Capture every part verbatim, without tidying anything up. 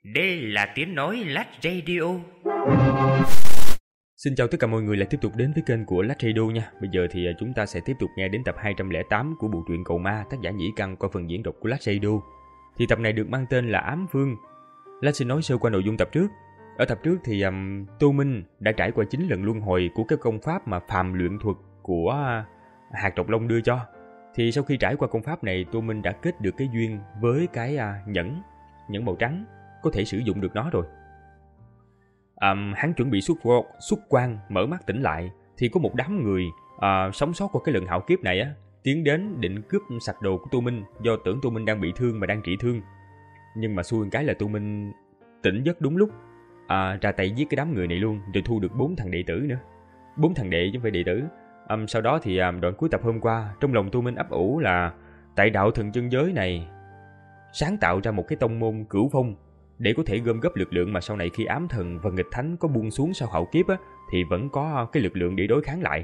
Đây là tiếng nói Lách Radio. Xin chào tất cả mọi người lại tiếp tục đến với kênh của Lách Radio nha. Bây giờ thì chúng ta sẽ tiếp tục nghe đến tập hai trăm lẻ tám của bộ truyện Cầu Ma, tác giả Nhĩ Căn qua phần diễn đọc của Lách Radio. Thì tập này được mang tên là Ám Vương. Lách xin nói sơ qua nội dung tập trước. Ở tập trước thì um, Tô Minh đã trải qua chín lần luân hồi của cái công pháp mà phàm luyện thuật của hạt độc long đưa cho. Thì sau khi trải qua công pháp này, Tô Minh đã kết được cái duyên với cái uh, nhẫn, nhẫn màu trắng, có thể sử dụng được nó rồi. Um, hắn chuẩn bị xuất, xuất quan, mở mắt tỉnh lại thì có một đám người uh, sống sót qua cái lần hạo kiếp này á tiến đến định cướp sạch đồ của Tô Minh, do tưởng Tô Minh đang bị thương mà đang trị thương. Nhưng mà xui cái là Tô Minh tỉnh giấc đúng lúc, uh, ra tay giết cái đám người này luôn, rồi thu được bốn thằng đệ tử nữa, bốn thằng đệ chứ không phải đệ tử. Um, sau đó thì um, đoạn cuối tập hôm qua, trong lòng Tô Minh ấp ủ là tại đạo thần chân giới này sáng tạo ra một cái tông môn cửu phong để có thể gom góp lực lượng mà sau này khi ám thần và nghịch thánh có buông xuống sau hạo kiếp á, thì vẫn có cái lực lượng để đối kháng lại.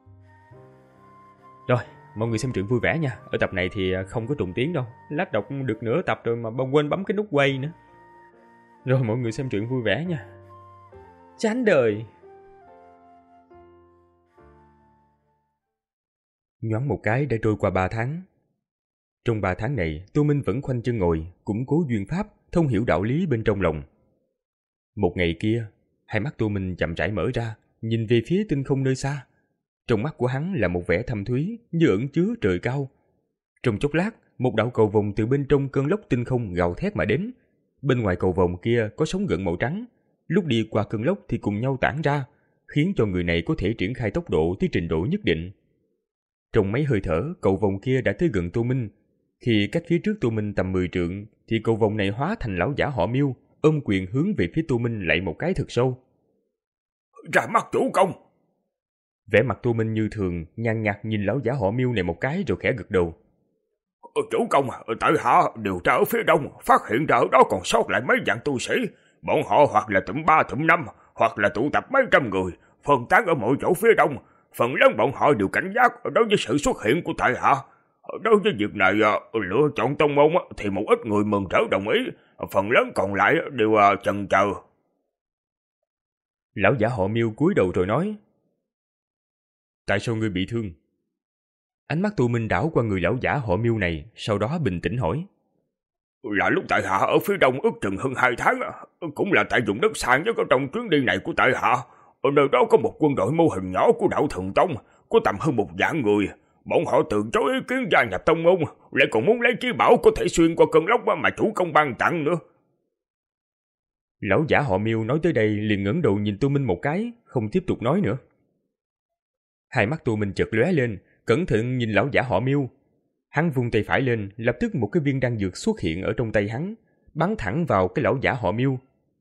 Rồi, mọi người xem truyện vui vẻ nha. Ở tập này thì không có trùng tiếng đâu. Lát đọc được nửa tập rồi mà bông quên bấm cái nút quay nữa. Rồi mọi người xem truyện vui vẻ nha. Chán đời. Nhoáng một cái đã trôi qua ba tháng. Trong ba tháng này, Tô Minh vẫn khoanh chân ngồi, củng cố duyên pháp, thông hiểu đạo lý bên trong lòng. Một ngày kia, hai mắt Tô Minh chậm rãi mở ra, nhìn về phía tinh không nơi xa. Trong mắt của hắn là một vẻ thâm thúy, như ẩn chứa trời cao. Trong chốc lát, một đạo cầu vồng từ bên trong cơn lốc tinh không gào thét mà đến. Bên ngoài cầu vồng kia có sóng gợn màu trắng, lúc đi qua cơn lốc thì cùng nhau tản ra, khiến cho người này có thể triển khai tốc độ tới trình độ nhất định. Trong mấy hơi thở, cầu vồng kia đã tới gần Tô Minh. Khi cách phía trước Tô Minh tầm mười trượng, thì cầu vồng này hóa thành lão giả họ Miêu, ôm quyền hướng về phía Tô Minh lạy một cái thật sâu. Ra mắt chủ công. Vẻ mặt Tô Minh như thường, nhàn nhạt nhìn lão giả họ Miêu này một cái rồi khẽ gật đầu. Chủ công, tại hạ điều tra ở phía đông, phát hiện ra ở đó còn sót lại mấy vạn tu sĩ. Bọn họ hoặc là tụm ba tụm năm, hoặc là tụ tập mấy trăm người, phân tán ở mọi chỗ phía đông. Phần lớn bọn họ đều cảnh giác đối với sự xuất hiện của tại hạ. Đối với việc này, lựa chọn tông môn thì một ít người mừng rỡ đồng ý, phần lớn còn lại đều chần chờ. Lão giả họ Miêu cúi đầu rồi nói. Tại sao ngươi bị thương? Ánh mắt Tô Minh đảo qua người lão giả họ Miêu này, sau đó bình tĩnh hỏi. Là lúc tại hạ ở phía đông ước chừng hơn hai tháng, cũng là tại vùng đất xa nhất ở trong chuyến đi này của tại hạ. Ở nơi đó có một quân đội mô hình nhỏ của đạo Thần Tông, có tầm hơn một vạn người. Bọn họ từ chối ý kiến gia nhập tông môn, lại còn muốn lấy chí bảo có thể xuyên qua cơn lốc mà chủ công ban tặng nữa. Lão giả họ Miêu nói tới đây liền ngẩng đầu nhìn Tô Minh một cái, không tiếp tục nói nữa. Hai mắt Tô Minh chợt lóe lên, cẩn thận nhìn lão giả họ Miêu. Hắn vung tay phải lên, lập tức một cái viên đan dược xuất hiện ở trong tay hắn, bắn thẳng vào cái lão giả họ Miêu.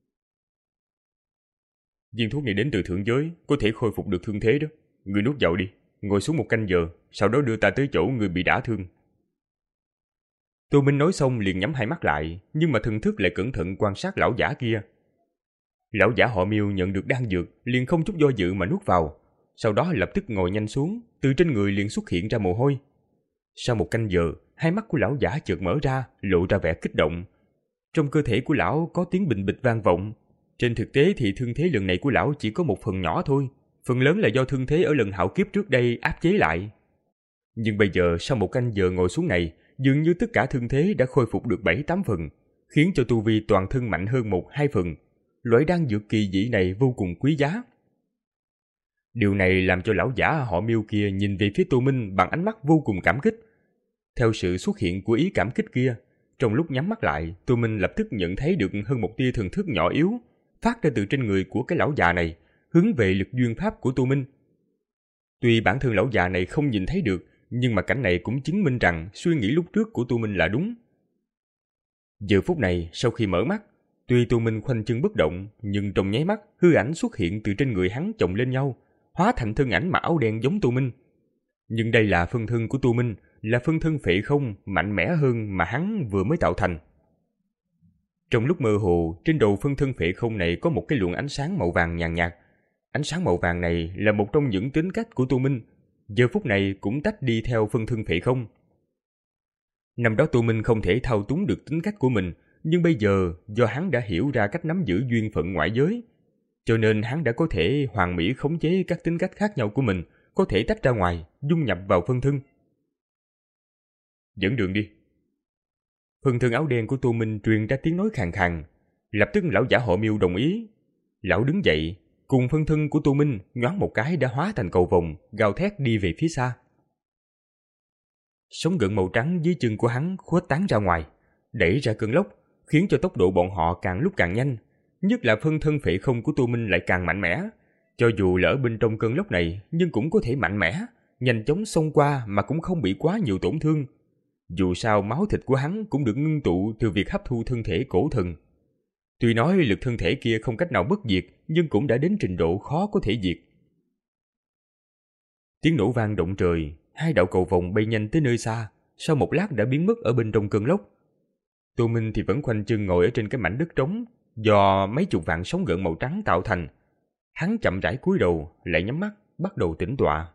Viên thuốc này đến từ thượng giới, có thể khôi phục được thương thế đó. Ngươi nuốt vào đi, ngồi xuống một canh giờ, sau đó đưa ta tới chỗ người bị đả thương. Tô Minh nói xong liền nhắm hai mắt lại, nhưng mà thần thức lại cẩn thận quan sát lão giả kia. Lão giả họ Miêu nhận được đan dược, liền không chút do dự mà nuốt vào, sau đó lập tức ngồi nhanh xuống, từ trên người liền xuất hiện ra mồ hôi. Sau một canh giờ, hai mắt của lão giả chợt mở ra, lộ ra vẻ kích động. Trong cơ thể của lão có tiếng bình bịch vang vọng. Trên thực tế thì thương thế lần này của lão chỉ có một phần nhỏ thôi, phần lớn là do thương thế ở lần hạo kiếp trước đây áp chế lại. Nhưng bây giờ sau một canh giờ ngồi xuống này, dường như tất cả thương thế đã khôi phục được bảy tám phần, khiến cho tu vi toàn thân mạnh hơn một hai phần. Loại đan dược kỳ dị này vô cùng quý giá. Điều này làm cho lão giả họ Miêu kia nhìn về phía Tô Minh bằng ánh mắt vô cùng cảm kích. Theo sự xuất hiện của ý cảm kích kia, trong lúc nhắm mắt lại, Tô Minh lập tức nhận thấy được hơn một tia thần thức nhỏ yếu phát ra từ trên người của cái lão già này, hướng về lực duyên pháp của Tô Minh. Tuy bản thân lão già này không nhìn thấy được, nhưng mà cảnh này cũng chứng minh rằng suy nghĩ lúc trước của Tô Minh là đúng. Giờ phút này, sau khi mở mắt, tuy Tô Minh khoanh chân bất động, nhưng trong nháy mắt, hư ảnh xuất hiện từ trên người hắn chồng lên nhau, hóa thành thân ảnh mặc áo đen giống Tô Minh. Nhưng đây là phân thân của Tô Minh, là phân thân phệ không mạnh mẽ hơn mà hắn vừa mới tạo thành. Trong lúc mơ hồ, trên đầu phân thân phệ không này có một cái luồng ánh sáng màu vàng nhàn nhạt. Ánh sáng màu vàng này là một trong những tính cách của Tô Minh, giờ phút này cũng tách đi theo phân thân phệ không. Năm đó Tô Minh không thể thao túng được tính cách của mình, nhưng bây giờ do hắn đã hiểu ra cách nắm giữ duyên phận ngoại giới, cho nên hắn đã có thể hoàn mỹ khống chế các tính cách khác nhau của mình, có thể tách ra ngoài, dung nhập vào phân thân. Dẫn đường đi. Phân thân áo đen của Tô Minh truyền ra tiếng nói khàn khàn. Lập tức lão giả họ Miêu đồng ý. Lão đứng dậy, cùng phân thân của Tô Minh nhoáng một cái đã hóa thành cầu vồng, gào thét đi về phía xa. Sóng gợn màu trắng dưới chân của hắn khuếch tán ra ngoài, đẩy ra cơn lốc, khiến cho tốc độ bọn họ càng lúc càng nhanh. Nhất là phân thân phệ không của Tô Minh lại càng mạnh mẽ. Cho dù lỡ bên trong cơn lốc này, nhưng cũng có thể mạnh mẽ, nhanh chóng xông qua mà cũng không bị quá nhiều tổn thương. Dù sao máu thịt của hắn cũng được ngưng tụ từ việc hấp thu thân thể cổ thần. Tuy nói lực thân thể kia không cách nào bất diệt, nhưng cũng đã đến trình độ khó có thể diệt. Tiếng nổ vang động trời, hai đạo cầu vồng bay nhanh tới nơi xa, sau một lát đã biến mất ở bên trong cơn lốc. Tô Minh thì vẫn khoanh chân ngồi ở trên cái mảnh đất trống do mấy chục vạn sóng gợn màu trắng tạo thành. Hắn chậm rãi cúi đầu, lại nhắm mắt, bắt đầu tĩnh tọa.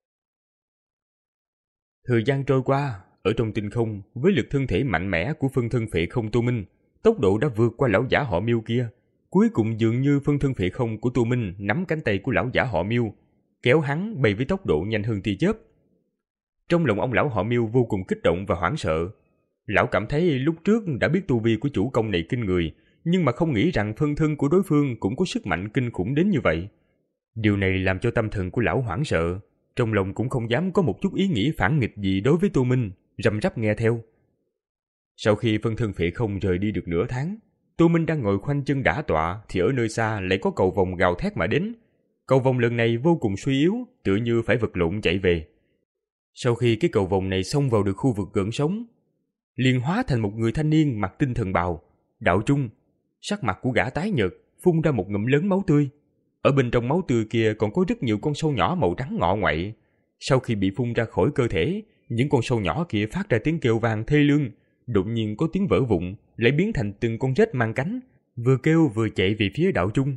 Thời gian trôi qua, ở trong tinh không, với lực thân thể mạnh mẽ của phân thân phệ không Tô Minh, tốc độ đã vượt qua lão giả họ Miêu kia. Cuối cùng dường như phân thân phệ không của Tô Minh nắm cánh tay của lão giả họ Miêu, kéo hắn bay với tốc độ nhanh hơn tia chớp. Trong lòng ông lão họ Miêu vô cùng kích động và hoảng sợ. Lão cảm thấy lúc trước đã biết tu vi của chủ công này kinh người, nhưng mà không nghĩ rằng phân thân của đối phương cũng có sức mạnh kinh khủng đến như vậy. Điều này làm cho tâm thần của lão hoảng sợ, trong lòng cũng không dám có một chút ý nghĩ phản nghịch gì đối với Tô Minh, răm rắp nghe theo. Sau khi phân thân phệ không rời đi được nửa tháng, Tô Minh đang ngồi khoanh chân đả tọa thì ở nơi xa lại có cầu vồng gào thét mà đến. Cầu vồng lần này vô cùng suy yếu, tựa như phải vật lộn chạy về. Sau khi cái cầu vồng này xông vào được khu vực gợn sóng, liền hóa thành một người thanh niên mặc tinh thần bào, đạo trung. Sắc mặt của gã tái nhợt, phun ra một ngụm lớn máu tươi. Ở bên trong máu tươi kia còn có rất nhiều con sâu nhỏ màu trắng ngọ ngoại. Sau khi bị phun ra khỏi cơ thể, những con sâu nhỏ kia phát ra tiếng kêu vang thê lương, đột nhiên có tiếng vỡ vụn, lại biến thành từng con rết mang cánh, vừa kêu vừa chạy về phía đạo trung.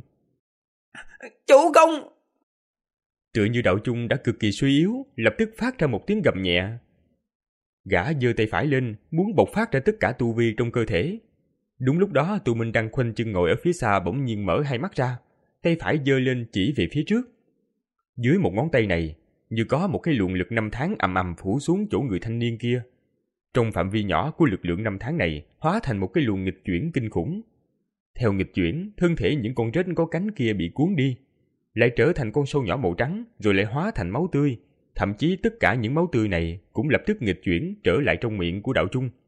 Chủ công! Tựa như đạo trung đã cực kỳ suy yếu, lập tức phát ra một tiếng gầm nhẹ. Gã giơ tay phải lên, muốn bộc phát ra tất cả tu vi trong cơ thể. Đúng lúc đó, Tô Minh đang khoanh chân ngồi ở phía xa bỗng nhiên mở hai mắt ra, tay phải giơ lên chỉ về phía trước. Dưới một ngón tay này, như có một cái luồng lực năm tháng ầm ầm phủ xuống chỗ người thanh niên kia. Trong phạm vi nhỏ của lực lượng năm tháng này, hóa thành một cái luồng nghịch chuyển kinh khủng. Theo nghịch chuyển, thân thể những con rết có cánh kia bị cuốn đi, lại trở thành con sâu nhỏ màu trắng, rồi lại hóa thành máu tươi. Thậm chí tất cả những máu tươi này cũng lập tức nghịch chuyển trở lại trong miệng của đạo trung.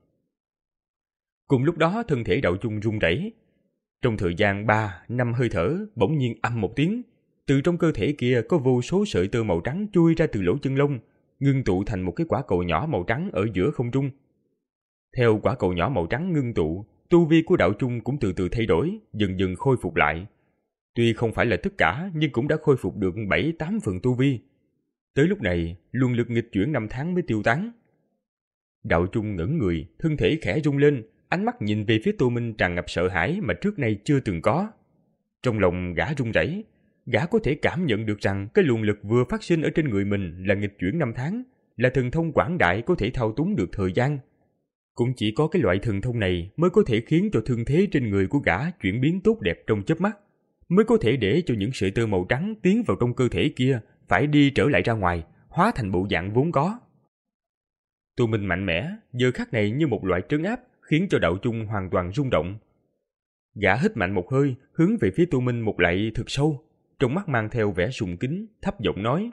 Cùng lúc đó thân thể đạo trung run rẩy. Trong thời gian ba, năm hơi thở, bỗng nhiên âm một tiếng, từ trong cơ thể kia có vô số sợi tơ màu trắng chui ra từ lỗ chân lông, ngưng tụ thành một cái quả cầu nhỏ màu trắng ở giữa không trung. Theo quả cầu nhỏ màu trắng ngưng tụ, tu vi của đạo trung cũng từ từ thay đổi, dần dần khôi phục lại. Tuy không phải là tất cả, nhưng cũng đã khôi phục được bảy tám phần tu vi. Tới lúc này, luồng lực nghịch chuyển năm tháng mới tiêu tán. Đạo trung ngẩng người, thân thể khẽ rung lên, ánh mắt nhìn về phía Tô Minh tràn ngập sợ hãi mà trước nay chưa từng có. Trong lòng gã run rẩy, gã có thể cảm nhận được rằng cái luồng lực vừa phát sinh ở trên người mình là nghịch chuyển năm tháng, là thần thông quảng đại có thể thao túng được thời gian. Cũng chỉ có cái loại thần thông này mới có thể khiến cho thương thế trên người của gã chuyển biến tốt đẹp trong chớp mắt, mới có thể để cho những sợi tơ màu trắng tiến vào trong cơ thể kia phải đi trở lại ra ngoài, hóa thành bộ dạng vốn có. Tô Minh mạnh mẽ, giờ khắc này như một loại trấn áp, khiến cho đạo trung hoàn toàn rung động. Gã hít mạnh một hơi, hướng về phía Tô Minh một lạy thật sâu, trong mắt mang theo vẻ sùng kính, thấp giọng nói: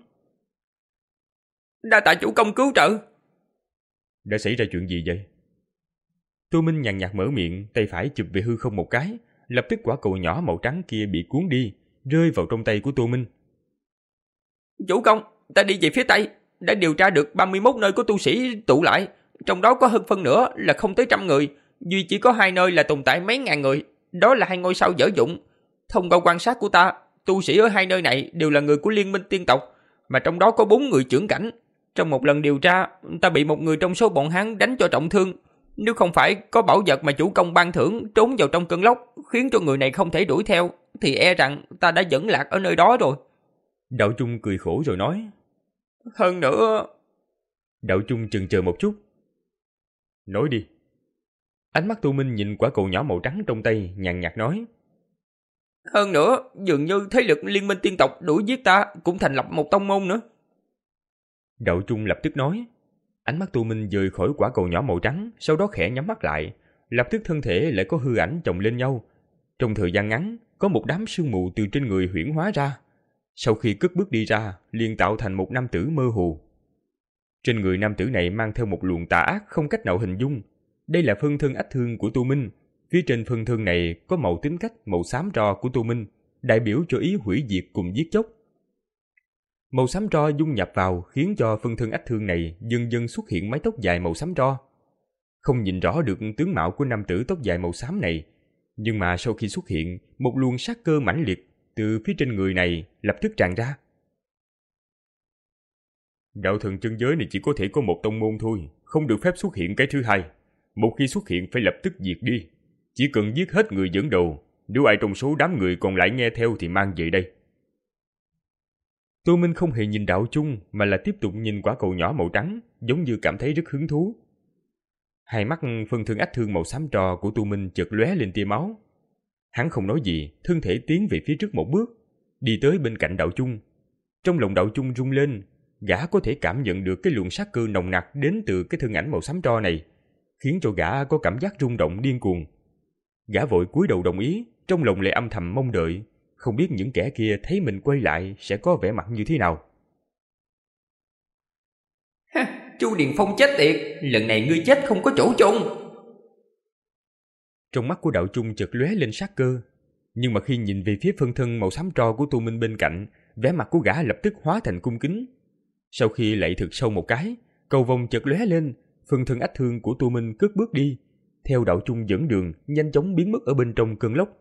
Đa tạ chủ công cứu trợ. Đã xảy ra chuyện gì vậy? Tô Minh nhàn nhạt mở miệng, tay phải chụp về hư không một cái, lập tức quả cầu nhỏ màu trắng kia bị cuốn đi, rơi vào trong tay của Tô Minh. Chủ công, ta đi về phía Tây, đã điều tra được ba mươi mốt nơi có tu sĩ tụ lại, trong đó có hơn phân nửa là không tới trăm người, duy chỉ có hai nơi là tồn tại mấy ngàn người, đó là hai ngôi sao dở dụng. Thông qua quan sát của ta, tu sĩ ở hai nơi này đều là người của Liên minh tiên tộc, mà trong đó có bốn người trưởng cảnh. Trong một lần điều tra, ta bị một người trong số bọn hắn đánh cho trọng thương. Nếu không phải có bảo vật mà chủ công ban thưởng trốn vào trong cơn lốc, khiến cho người này không thể đuổi theo, thì e rằng ta đã dẫn lạc ở nơi đó rồi. Đạo Trung cười khổ rồi nói: Hơn nữa... Đạo Trung chần chờ một chút. Nói đi. Ánh mắt Tô Minh nhìn quả cầu nhỏ màu trắng trong tay, nhàn nhạt nói. Hơn nữa, dường như thế lực liên minh tiên tộc đuổi giết ta cũng thành lập một tông môn nữa. Đạo Trung lập tức nói. Ánh mắt Tô Minh rời khỏi quả cầu nhỏ màu trắng, sau đó khẽ nhắm mắt lại, lập tức thân thể lại có hư ảnh chồng lên nhau. Trong thời gian ngắn, có một đám sương mù từ trên người huyễn hóa ra. Sau khi cất bước đi ra, liền tạo thành một nam tử mơ hồ. Trên người nam tử này mang theo một luồng tà ác không cách nào hình dung. Đây là phân thân ách thương của Tô Minh. Phía trên phân thân này có màu tính cách màu xám tro của Tô Minh, đại biểu cho ý hủy diệt cùng giết chóc. Màu xám tro dung nhập vào khiến cho phân thân ách thương này dần dần xuất hiện mái tóc dài màu xám tro. Không nhìn rõ được tướng mạo của nam tử tóc dài màu xám này, nhưng mà sau khi xuất hiện, một luồng sát cơ mãnh liệt từ phía trên người này lập tức tràn ra. Đạo thần chân giới này chỉ có thể có một tông môn thôi, không được phép xuất hiện cái thứ hai. Một khi xuất hiện phải lập tức diệt đi. Chỉ cần giết hết người dẫn đầu, nếu ai trong số đám người còn lại nghe theo thì mang về đây. Tô Minh không hề nhìn Đạo Trung mà là tiếp tục nhìn quả cầu nhỏ màu trắng, giống như cảm thấy rất hứng thú. Hai mắt phân thân ách thương màu xám tro của Tô Minh chợt lóe lên tia máu. Hắn không nói gì, thân thể tiến về phía trước một bước, đi tới bên cạnh Đạo Trung. Trong lòng Đạo Trung rung lên, gã có thể cảm nhận được cái luồng sát cơ nồng nặc đến từ cái thân ảnh màu xám tro này, khiến cho gã có cảm giác rung động điên cuồng. Gã vội cúi đầu đồng ý, trong lòng lại âm thầm mong đợi, không biết những kẻ kia thấy mình quay lại sẽ có vẻ mặt như thế nào. Ha, Chu Điền Phong chết tiệt, lần này ngươi chết không có chỗ chôn. Trong mắt của Đạo Trung chợt lóe lên sát cơ, nhưng mà khi nhìn về phía phân thân màu xám tro của Tô Minh bên cạnh, vẻ mặt của gã lập tức hóa thành cung kính. Sau khi lạy thực sâu một cái, cầu vồng chợt lóe lên, phân thân ách thương của Tô Minh cất bước đi, theo Đạo Trung dẫn đường, nhanh chóng biến mất ở bên trong cơn lốc.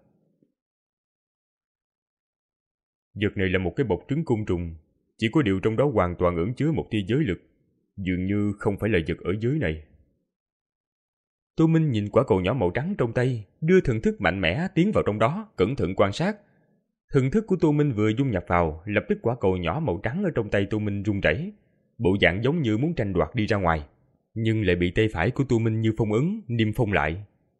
Vật này là một cái bọc trứng côn trùng, chỉ có điều trong đó hoàn toàn ẩn chứa một tia giới lực, dường như không phải là vật ở giới này. Tô Minh nhìn quả cầu nhỏ màu trắng trong tay, đưa thần thức mạnh mẽ tiến vào trong đó, cẩn thận quan sát. Thần thức của Tô Minh vừa dung nhập vào, lập tức quả cầu nhỏ màu trắng ở trong tay Tô Minh rung rẩy, bộ dạng giống như muốn tranh đoạt đi ra ngoài, nhưng lại bị tay phải của Tô Minh như phong ấn, niêm phong lại.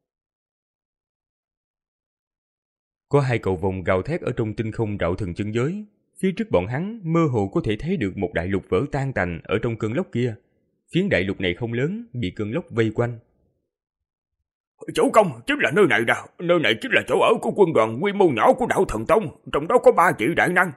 Có hai cầu vồng gào thét ở trong tinh không đạo thần chân giới. Phía trước bọn hắn mơ hồ có thể thấy được một đại lục vỡ tan tành ở trong cơn lốc kia. Phiến đại lục này không lớn, bị cơn lốc vây quanh. Chủ công, chính là nơi này đó. Nơi này chính là chỗ ở của quân đoàn quy mô nhỏ của đạo thần tông, trong đó có ba vị đại năng.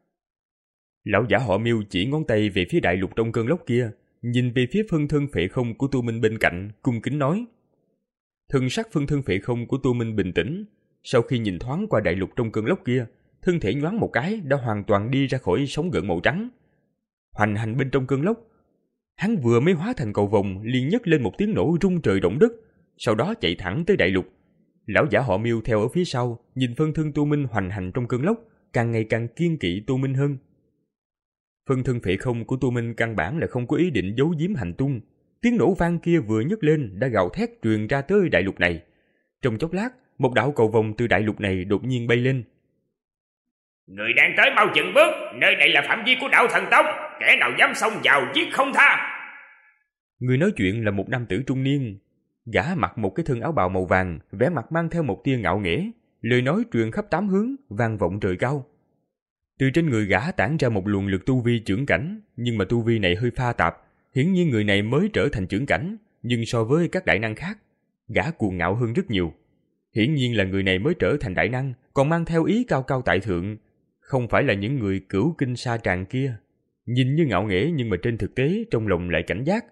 Lão giả họ Miêu chỉ ngón tay về phía đại lục trong cơn lốc kia, nhìn về phía phân thân phệ không của Tô Minh bên cạnh, cung kính nói. Thần sắc phân thân phệ không của Tô Minh bình tĩnh, sau khi nhìn thoáng qua đại lục trong cơn lốc kia, thân thể nhoáng một cái đã hoàn toàn đi ra khỏi sóng gợn màu trắng. Hoành hành bên trong cơn lốc, hắn vừa mới hóa thành cầu vồng liền nhấc lên một tiếng nổ rung trời động đất, sau đó chạy thẳng tới đại lục. Lão giả họ Miêu theo ở phía sau, nhìn phân thân Tô Minh hoành hành trong cơn lốc, càng ngày càng kiên kỵ Tô Minh hơn. Phân thân phệ không của Tô Minh căn bản là không có ý định giấu giếm hành tung. Tiếng nổ vang kia vừa nhấc lên đã gào thét truyền ra tới đại lục này. Trong chốc lát, một đạo cầu vồng từ đại lục này đột nhiên bay lên. Người đang tới mau chừng bước, nơi này là phạm vi của đạo thần tông, kẻ nào dám xông vào giết không tha. Người nói chuyện là một nam tử trung niên. Gã mặc một cái thân áo bào màu vàng, vẻ mặt mang theo một tia ngạo nghễ, lời nói truyền khắp tám hướng, vang vọng trời cao. Từ trên người gã tản ra một luồng lực tu vi chưởng cảnh, nhưng mà tu vi này hơi pha tạp, hiển nhiên người này mới trở thành chưởng cảnh, nhưng so với các đại năng khác, gã cuồng ngạo hơn rất nhiều. Hiển nhiên là người này mới trở thành đại năng, còn mang theo ý cao cao tại thượng, không phải là những người cửu kinh sa tràng kia. Nhìn như ngạo nghễ nhưng mà trên thực tế trong lòng lại cảnh giác.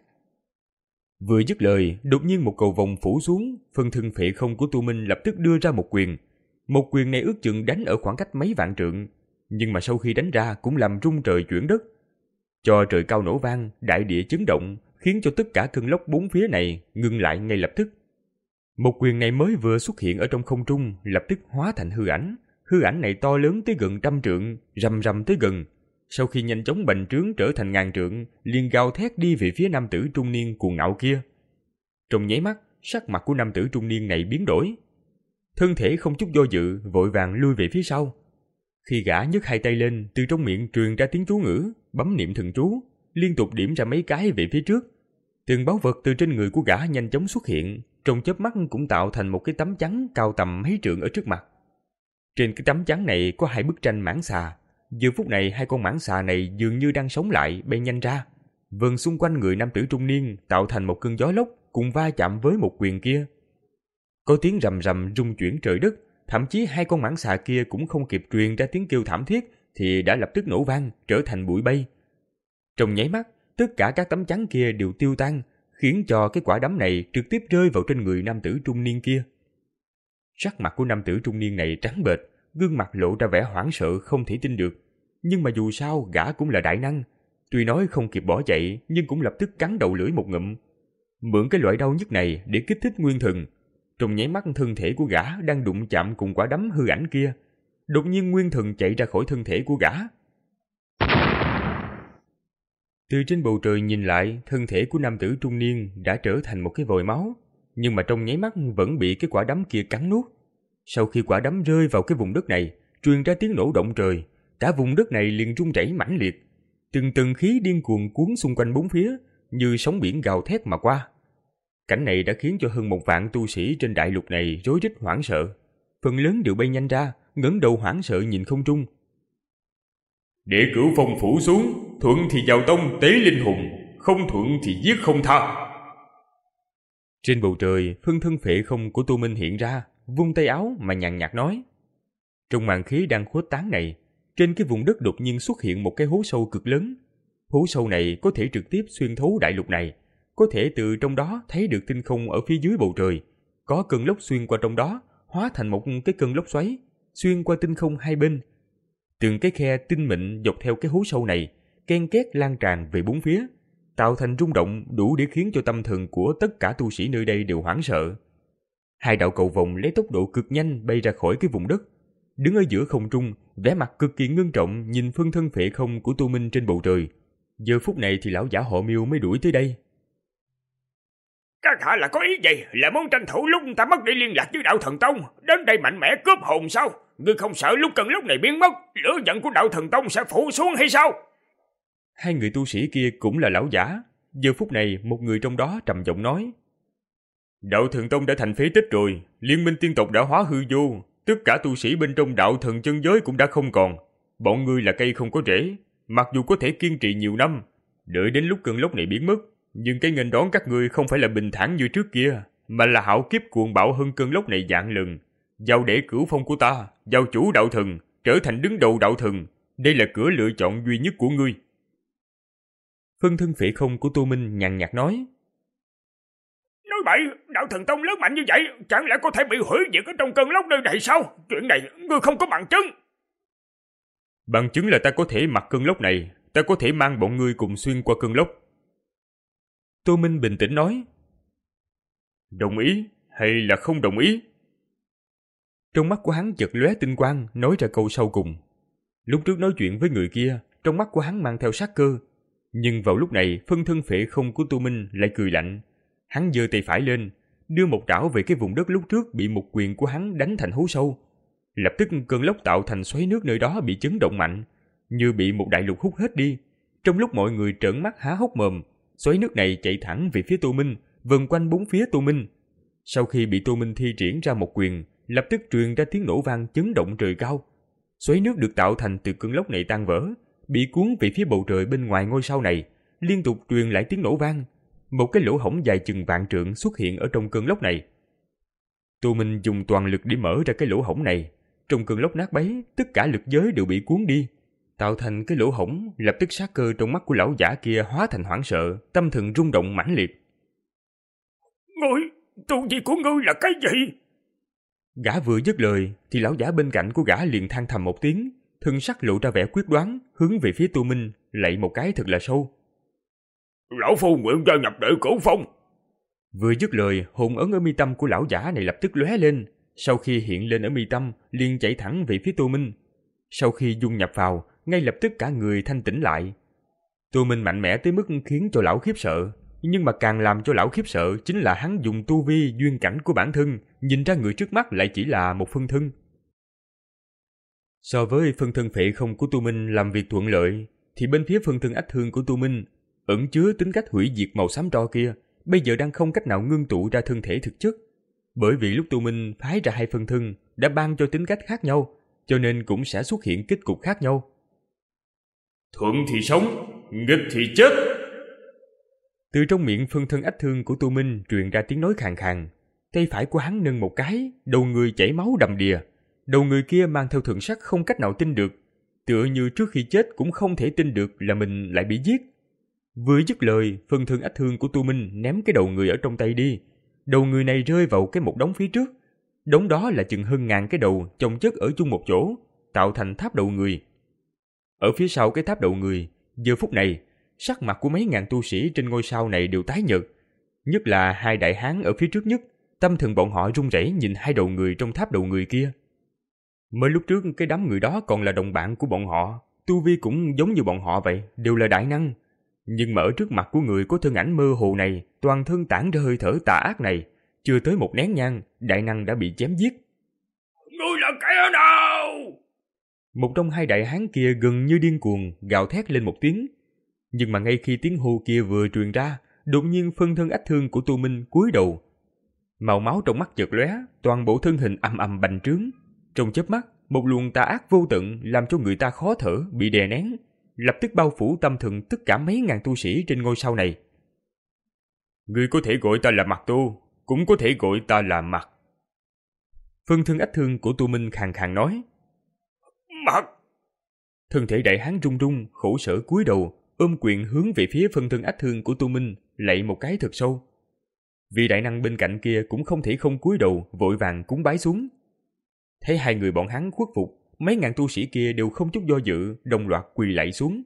Vừa dứt lời, đột nhiên một cầu vồng phủ xuống, phân thân phệ không của Tô Minh lập tức đưa ra một quyền. Một quyền này ước chừng đánh ở khoảng cách mấy vạn trượng, nhưng mà sau khi đánh ra cũng làm rung trời chuyển đất. Cho trời cao nổ vang, đại địa chấn động, khiến cho tất cả cơn lốc bốn phía này ngừng lại ngay lập tức. Một quyền này mới vừa xuất hiện ở trong không trung, lập tức hóa thành hư ảnh. Hư ảnh này to lớn tới gần trăm trượng, rầm rầm tới gần. Sau khi nhanh chóng bành trướng trở thành ngàn trượng, liền gào thét đi về phía nam tử trung niên cuồng ngạo kia. Trong nháy mắt, sắc mặt của nam tử trung niên này biến đổi. Thân thể không chút do dự, vội vàng lui về phía sau. Khi gã nhấc hai tay lên, từ trong miệng truyền ra tiếng chú ngữ, bấm niệm thần chú, liên tục điểm ra mấy cái về phía trước. Từng báu vật từ trên người của gã nhanh chóng xuất hiện, trong chớp mắt cũng tạo thành một cái tấm chắn cao tầm mấy trượng ở trước mặt. Trên cái tấm chắn này có hai bức tranh mãng xà. Giờ phút này hai con mãng xà này dường như đang sống lại, bay nhanh ra, vần xung quanh người nam tử trung niên, tạo thành một cơn gió lốc cùng va chạm với một quyền kia. Có tiếng rầm rầm rung chuyển trời đất, thậm chí hai con mãng xà kia cũng không kịp truyền ra tiếng kêu thảm thiết thì đã lập tức nổ vang, trở thành bụi bay. Trong nháy mắt, tất cả các tấm chắn kia đều tiêu tan, khiến cho cái quả đấm này trực tiếp rơi vào trên người nam tử trung niên kia. Sắc mặt của nam tử trung niên này trắng bệch, gương mặt lộ ra vẻ hoảng sợ không thể tin được. Nhưng mà dù sao gã cũng là đại năng, tuy nói không kịp bỏ chạy nhưng cũng lập tức cắn đầu lưỡi một ngụm. Mượn cái loại đau nhức này để kích thích nguyên thần. Trong nháy mắt thân thể của gã đang đụng chạm cùng quả đấm hư ảnh kia. Đột nhiên nguyên thần chạy ra khỏi thân thể của gã. Từ trên bầu trời nhìn lại, thân thể của nam tử trung niên đã trở thành một cái vòi máu, nhưng mà trong nháy mắt vẫn bị cái quả đấm kia cắn nuốt. Sau khi quả đấm rơi vào cái vùng đất này, truyền ra tiếng nổ động trời, cả vùng đất này liền rung rẩy mãnh liệt. Từng tầng khí điên cuồng cuốn xung quanh bốn phía, như sóng biển gào thét mà qua. Cảnh này đã khiến cho hơn một vạn tu sĩ trên đại lục này rối rít hoảng sợ. Phần lớn đều bay nhanh ra, ngẩng đầu hoảng sợ nhìn không trung. Để cửu phong phủ xuống, thuận thì vào tông tế linh hùng, không thuận thì giết không tha. Trên bầu trời, phân thân phệ không của Tô Minh hiện ra, vung tay áo mà nhàn nhạt nói. Trong màn khí đang khuếch tán này, trên cái vùng đất đột nhiên xuất hiện một cái hố sâu cực lớn. Hố sâu này có thể trực tiếp xuyên thấu đại lục này, có thể từ trong đó thấy được tinh không ở phía dưới bầu trời. Có cơn lốc xuyên qua trong đó, hóa thành một cái cơn lốc xoáy, xuyên qua tinh không hai bên. Từng cái khe tinh mịn dọc theo cái hố sâu này, ken két lan tràn về bốn phía, tạo thành rung động đủ để khiến cho tâm thần của tất cả tu sĩ nơi đây đều hoảng sợ. Hai đạo cầu vồng lấy tốc độ cực nhanh bay ra khỏi cái vùng đất, đứng ở giữa không trung, vẻ mặt cực kỳ ngưng trọng nhìn phân thân phệ không của Tô Minh trên bầu trời. Giờ phút này thì lão giả họ Miêu mới đuổi tới đây. Các hạ là có ý gì? Là muốn tranh thủ lúc ta mất đi liên lạc với đạo thần tông, đến đây mạnh mẽ cướp hồn sao? Ngươi không sợ lúc cần lúc này biến mất, lửa giận của đạo thần tông sẽ phủ xuống hay sao? Hai người tu sĩ kia cũng là lão giả. Giờ phút này một người trong đó trầm giọng nói. Đạo thần tông đã thành phế tích rồi, liên minh tiên tộc đã hóa hư vô, tất cả tu sĩ bên trong đạo thần chân giới cũng đã không còn. Bọn ngươi là cây không có rễ, mặc dù có thể kiên trì nhiều năm, đợi đến lúc cơn lốc này biến mất, nhưng cái nghênh đón các ngươi không phải là bình thản như trước kia, mà là hạo kiếp cuồng bạo hơn cơn lốc này vạn lần. Vào để cửu phong của ta, vào chủ đạo thần, trở thành đứng đầu đạo thần, đây là cửa lựa chọn duy nhất của ngươi. Phân thân phệ không của Tô Minh nhàn nhạt nói. Nói bậy, đạo thần tông lớn mạnh như vậy, chẳng lẽ có thể bị hủy diệt ở trong cơn lốc nơi này sao? Chuyện này ngươi không có bằng chứng. Bằng chứng là ta có thể mặc cơn lốc này, ta có thể mang bọn ngươi cùng xuyên qua cơn lốc. Tô Minh bình tĩnh nói. Đồng ý hay là không đồng ý? Trong mắt của hắn chợt lóe tinh quang, nói ra câu sau cùng. Lúc trước nói chuyện với người kia, trong mắt của hắn mang theo sát cơ. Nhưng vào lúc này, phân thân phệ không của Tô Minh lại cười lạnh. Hắn giơ tay phải lên, đưa một trảo về cái vùng đất lúc trước bị một quyền của hắn đánh thành hố sâu. Lập tức cơn lốc tạo thành xoáy nước nơi đó bị chấn động mạnh, như bị một đại lục hút hết đi. Trong lúc mọi người trợn mắt há hốc mồm, xoáy nước này chạy thẳng về phía Tô Minh, vần quanh bốn phía Tô Minh. Sau khi bị Tô Minh thi triển ra một quyền, lập tức truyền ra tiếng nổ vang chấn động trời cao. Xoáy nước được tạo thành từ cơn lốc này tan vỡ, bị cuốn về phía bầu trời bên ngoài ngôi sao này, liên tục truyền lại tiếng nổ vang. Một cái lỗ hổng dài chừng vạn trượng xuất hiện ở trong cơn lốc này. Tô Minh dùng toàn lực để mở ra cái lỗ hổng này. Trong cơn lốc nát bấy, tất cả lực giới đều bị cuốn đi, tạo thành cái lỗ hổng. Lập tức sát cơ trong mắt của lão giả kia hóa thành hoảng sợ, tâm thần rung động mãnh liệt. Ngươi, tu vi của ngươi là cái gì? Gã vừa dứt lời thì lão giả bên cạnh của gã liền than thầm một tiếng, thân sắc lộ ra vẻ quyết đoán, hướng về phía Tô Minh lạy một cái thật là sâu. Lão phu nguyện gia nhập đệ cửu phong. Vừa dứt lời, hồn ấn ở mi tâm của lão giả này lập tức lóe lên, sau khi hiện lên ở mi tâm liền chạy thẳng về phía Tô Minh. Sau khi dung nhập vào, ngay lập tức cả người thanh tĩnh lại. Tô Minh mạnh mẽ tới mức khiến cho lão khiếp sợ, nhưng mà càng làm cho lão khiếp sợ chính là hắn dùng tu vi duyên cảnh của bản thân, nhìn ra người trước mắt lại chỉ là một phân thân. So với phân thân phệ không của Tô Minh làm việc thuận lợi, thì bên phía phân thân ách hương của Tô Minh ẩn chứa tính cách hủy diệt màu xám tro kia bây giờ đang không cách nào ngưng tụ ra thân thể thực chất. Bởi vì lúc tu minh phái ra hai phân thân đã ban cho tính cách khác nhau, cho nên cũng sẽ xuất hiện kết cục khác nhau. Thuận thì sống, nghịch thì chết. Từ trong miệng phân thân ách thương của Tu Minh truyền ra tiếng nói khàn khàn. Tay phải của hắn nâng một cái, đầu người chảy máu đầm đìa. Đầu người kia mang theo thần sắc không cách nào tin được, tựa như trước khi chết cũng không thể tin được là mình lại bị giết. Vừa dứt lời, phân thân ách thương của Tu Minh ném cái đầu người ở trong tay đi. Đầu người này rơi vào cái một đống phía trước. Đống đó là chừng hơn ngàn cái đầu chồng chất ở chung một chỗ, tạo thành tháp đầu người. Ở phía sau cái tháp đầu người, giờ phút này, sắc mặt của mấy ngàn tu sĩ trên ngôi sao này đều tái nhợt. Nhất là hai đại hán ở phía trước nhất, tâm thần bọn họ run rẩy nhìn hai đầu người trong tháp đầu người kia. Mới lúc trước cái đám người đó còn là đồng bạn của bọn họ, tu vi cũng giống như bọn họ vậy, đều là đại năng. Nhưng mà ở trước mặt của người có thân ảnh mơ hồ này, toàn thân tản ra hơi thở tà ác này, chưa tới một nén nhang, đại năng đã bị chém giết. Ngươi là kẻ nào? Một trong hai đại hán kia gần như điên cuồng gào thét lên một tiếng. Nhưng mà ngay khi tiếng hô kia vừa truyền ra, đột nhiên phân thân ách thương của Tu Minh cúi đầu. Màu máu trong mắt chợt lóe, toàn bộ thân hình ầm ầm bành trướng. Trong chớp mắt, một luồng tà ác vô tận làm cho người ta khó thở, bị đè nén, lập tức bao phủ tâm thần tất cả mấy ngàn tu sĩ trên ngôi sao này. Ngươi có thể gọi ta là Mặt Tu, cũng có thể gọi ta là Mặt. Phân thân ách thương của Tu Minh khàn khàn nói. Mặt. Thân thể đại hán run run, khổ sở cúi đầu, ôm quyền hướng về phía phân thân ách thương của Tu Minh, lạy một cái thật sâu. Vị đại năng bên cạnh kia cũng không thể không cúi đầu, vội vàng cúng bái xuống. Thấy hai người bọn hắn khuất phục, mấy ngàn tu sĩ kia đều không chút do dự, đồng loạt quỳ lạy xuống.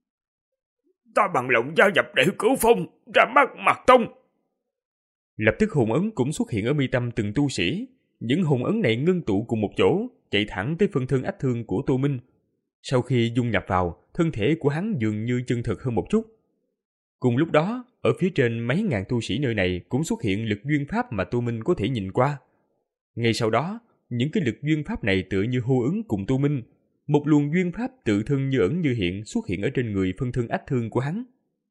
Ta bằng lòng gia nhập để cứu phong, ra mắt Mặt Tông. Lập tức hồn ấn cũng xuất hiện ở mi tâm từng tu sĩ. Những hồn ấn này ngưng tụ cùng một chỗ, chạy thẳng tới phân thân ách thương của Tu Minh. Sau khi dung nhập vào, thân thể của hắn dường như chân thực hơn một chút. Cùng lúc đó, ở phía trên mấy ngàn tu sĩ nơi này cũng xuất hiện lực duyên pháp mà Tu Minh có thể nhìn qua. Ngay sau đó, những cái lực duyên pháp này tựa như hô ứng cùng Tu Minh. Một luồng duyên pháp tự thân như ẩn như hiện xuất hiện ở trên người phân thân ách thương của hắn.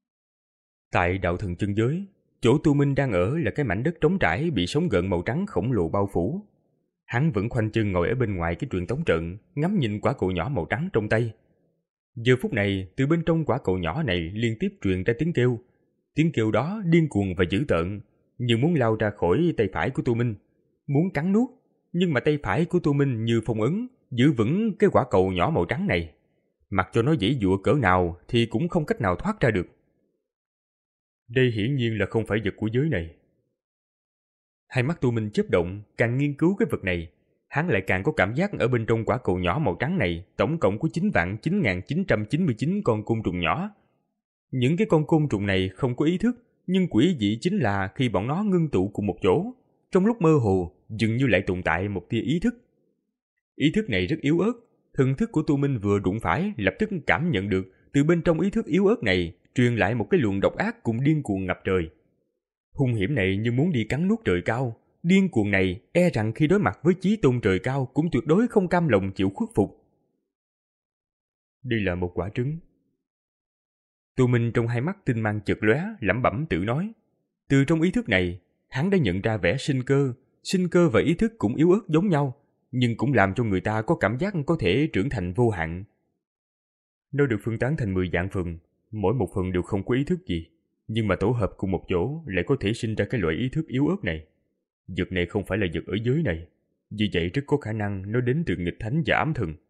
Tại đạo thần chân giới, chỗ Tu Minh đang ở là cái mảnh đất trống trải bị sóng gợn màu trắng khổng lồ bao phủ. Hắn vẫn khoanh chân ngồi ở bên ngoài cái truyền tống trận, ngắm nhìn quả cầu nhỏ màu trắng trong tay. Giờ phút này, từ bên trong quả cầu nhỏ này liên tiếp truyền ra tiếng kêu. Tiếng kêu đó điên cuồng và dữ tợn, như muốn lao ra khỏi tay phải của Tu Minh, muốn cắn nuốt. Nhưng mà tay phải của Tu Minh như phong ấn, giữ vững cái quả cầu nhỏ màu trắng này. Mặc cho nó giãy giụa cỡ nào thì cũng không cách nào thoát ra được. Đây hiển nhiên là không phải vật của giới này. Hai mắt Tu Minh chớp động, càng nghiên cứu cái vật này, hắn lại càng có cảm giác ở bên trong quả cầu nhỏ màu trắng này tổng cộng có chín vạn chín nghìn chín trăm chín mươi chín con côn trùng nhỏ. Những cái con côn trùng này không có ý thức, nhưng quỷ dị chính là khi bọn nó ngưng tụ cùng một chỗ, trong lúc mơ hồ dường như lại tồn tại một tia ý thức. Ý thức này rất yếu ớt, thần thức của Tu Minh vừa đụng phải lập tức cảm nhận được từ bên trong ý thức yếu ớt này truyền lại một cái luồng độc ác cùng điên cuồng ngập trời. Hung hiểm này như muốn đi cắn nuốt trời cao, điên cuồng này e rằng khi đối mặt với chí tôn trời cao cũng tuyệt đối không cam lòng chịu khuất phục. Đây là một quả trứng. Tu Minh trong hai mắt tinh mang chợt lóe, lẩm bẩm tự nói. Từ trong ý thức này, hắn đã nhận ra vẻ sinh cơ, sinh cơ và ý thức cũng yếu ớt giống nhau, nhưng cũng làm cho người ta có cảm giác có thể trưởng thành vô hạn. Nó được phân tán thành mười vạn phần, mỗi một phần đều không có ý thức gì, nhưng mà tổ hợp cùng một chỗ lại có thể sinh ra cái loại ý thức yếu ớt này. Vật này không phải là vật ở giới này, vì vậy rất có khả năng nó đến từ nghịch thánh và ám thần.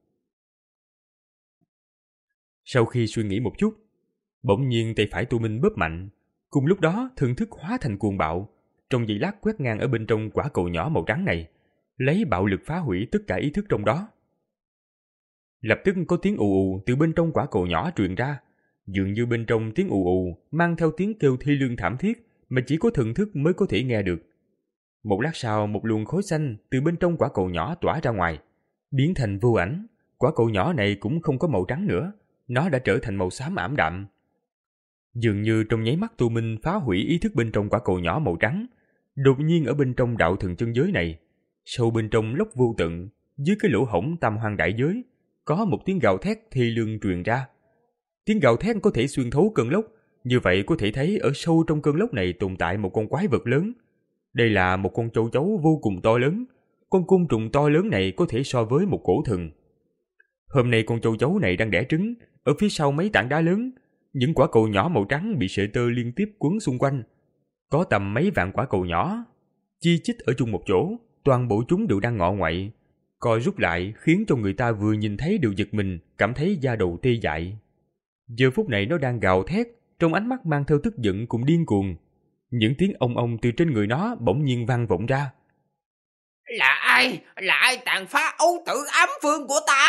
Sau khi suy nghĩ một chút, bỗng nhiên tay phải Tu Minh bóp mạnh, cùng lúc đó thần thức hóa thành cuồng bạo, trong giây lát quét ngang ở bên trong quả cầu nhỏ màu trắng này, lấy bạo lực phá hủy tất cả ý thức trong đó. Lập tức có tiếng ù ù từ bên trong quả cầu nhỏ truyền ra, dường như bên trong tiếng ù ù mang theo tiếng kêu thê lương thảm thiết mà chỉ có thần thức mới có thể nghe được. Một lát sau, một luồng khói xanh từ bên trong quả cầu nhỏ tỏa ra ngoài, biến thành vô ảnh. Quả cầu nhỏ này cũng không có màu trắng nữa, nó đã trở thành màu xám ảm đạm. Dường như trong nháy mắt Tu Minh phá hủy ý thức bên trong quả cầu nhỏ màu trắng, đột nhiên ở bên trong đạo thần chân giới này, sâu bên trong lốc vô tận, dưới cái lỗ hổng tam hoang đại giới, có một tiếng gào thét thê lương truyền ra. Tiếng gào thét có thể xuyên thấu cơn lốc, Như vậy có thể thấy ở sâu trong cơn lốc này tồn tại một con quái vật lớn. Đây là một con châu chấu vô cùng to lớn. Con côn trùng to lớn này có thể so với một cổ thần. Hôm nay con châu chấu này đang đẻ trứng, ở phía sau mấy tảng đá lớn, những quả cầu nhỏ màu trắng bị sợi tơ liên tiếp quấn xung quanh. Có tầm mấy vạn quả cầu nhỏ, chi chít ở chung một chỗ, toàn bộ chúng đều đang ngọ ngoại, co rút lại khiến cho người ta vừa nhìn thấy đều giật mình, cảm thấy da đầu tê dại. Giờ phút này nó đang gào thét, trong ánh mắt mang theo tức giận cùng điên cuồng. Những tiếng ong ong từ trên người nó bỗng nhiên vang vọng ra. Là ai? Là ai tàn phá ấu tử ám phương của ta?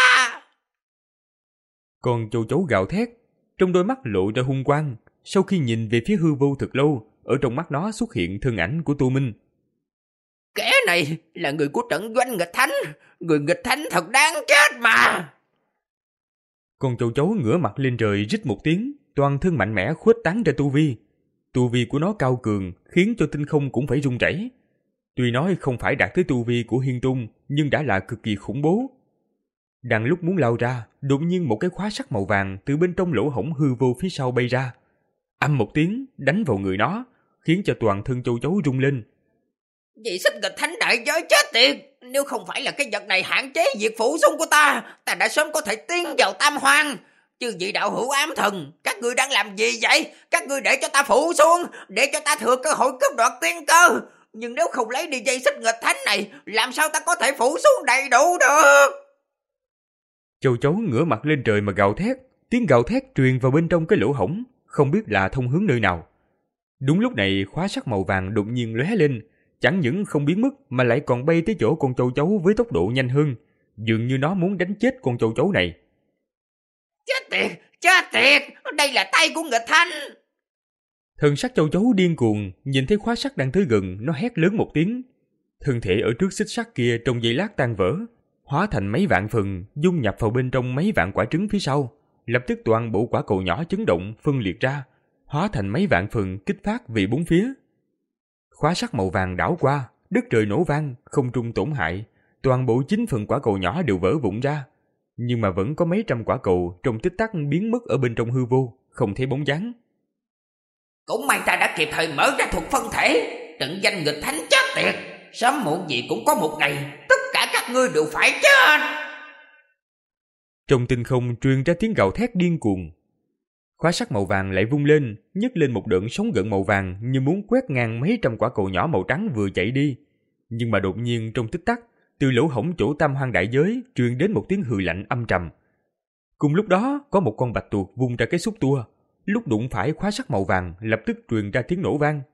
Con châu chấu gào thét, trong đôi mắt lộ ra hung quang. Sau khi nhìn về phía hư vô thật lâu, ở trong mắt nó xuất hiện thân ảnh của Tô Minh. Kẻ này là người của trận doanh nghịch thánh, người nghịch thánh thật đáng chết mà. Con châu chấu ngửa mặt lên trời rít một tiếng, toàn thân mạnh mẽ khuếch tán ra tu vi. Tu vi của nó cao cường, khiến cho tinh không cũng phải rung rẩy. Tuy nói không phải đạt tới tu vi của Hiên Tung, nhưng đã là cực kỳ khủng bố. Đang lúc muốn lao ra, đột nhiên một cái khóa sắt màu vàng từ bên trong lỗ hổng hư vô phía sau bay ra. Âm một tiếng, đánh vào người nó, khiến cho toàn thân châu chấu rung lên. Vị xích nghịch thánh đại giới chết tiệt! Nếu không phải là cái vật này hạn chế việc phụ xung của ta, ta đã sớm có thể tiến vào tam hoang. Chứ vị đạo hữu ám thần, các ngươi đang làm gì vậy? Các ngươi để cho ta phụ xuống, để cho ta thừa cơ hội cướp đoạt tiên cơ. Nhưng nếu không lấy đi dây xích nghịch thánh này, làm sao ta có thể phụ xuống đầy đủ được? Châu chấu ngửa mặt lên trời mà gào thét, tiếng gào thét truyền vào bên trong cái lỗ hổng, không biết là thông hướng nơi nào. Đúng lúc này khóa sắt màu vàng đột nhiên lóe lên, chẳng những không biến mất mà lại còn bay tới chỗ con châu chấu với tốc độ nhanh hơn, dường như nó muốn đánh chết con châu chấu này. Chết tiệt, chết tiệt, đây là tay của nghịch thánh. Thần sắc châu chấu điên cuồng, nhìn thấy khóa sắt đang tới gần, nó hét lớn một tiếng. Thân thể ở trước xích sắt kia trong giây lát tan vỡ, hóa thành mấy vạn phần, dung nhập vào bên trong mấy vạn quả trứng phía sau. Lập tức toàn bộ quả cầu nhỏ chấn động, phân liệt ra, hóa thành mấy vạn phần kích phát về bốn phía. Khóa sắt màu vàng đảo qua, đất trời nổ vang, không trung tổn hại, toàn bộ chín phần quả cầu nhỏ đều vỡ vụn ra. Nhưng mà vẫn có mấy trăm quả cầu trong tích tắc biến mất ở bên trong hư vô, không thấy bóng dáng. Cũng may ta đã kịp thời mở ra thuật phân thể, trận danh nghịch thánh chết tiệt, sớm muộn gì cũng có một ngày, tất cả các ngươi đều phải chết. Trong tinh không truyền ra tiếng gào thét điên cuồng. Khóa sắt màu vàng lại vung lên, nhấc lên một đợt sóng gợn màu vàng như muốn quét ngang mấy trăm quả cầu nhỏ màu trắng vừa chạy đi. Nhưng mà đột nhiên trong tích tắc, từ lỗ hổng chỗ tam hoang đại giới truyền đến một tiếng hừ lạnh âm trầm. Cùng lúc đó, có một con bạch tuộc vung ra cái xúc tua, lúc đụng phải khóa sắt màu vàng lập tức truyền ra tiếng nổ vang.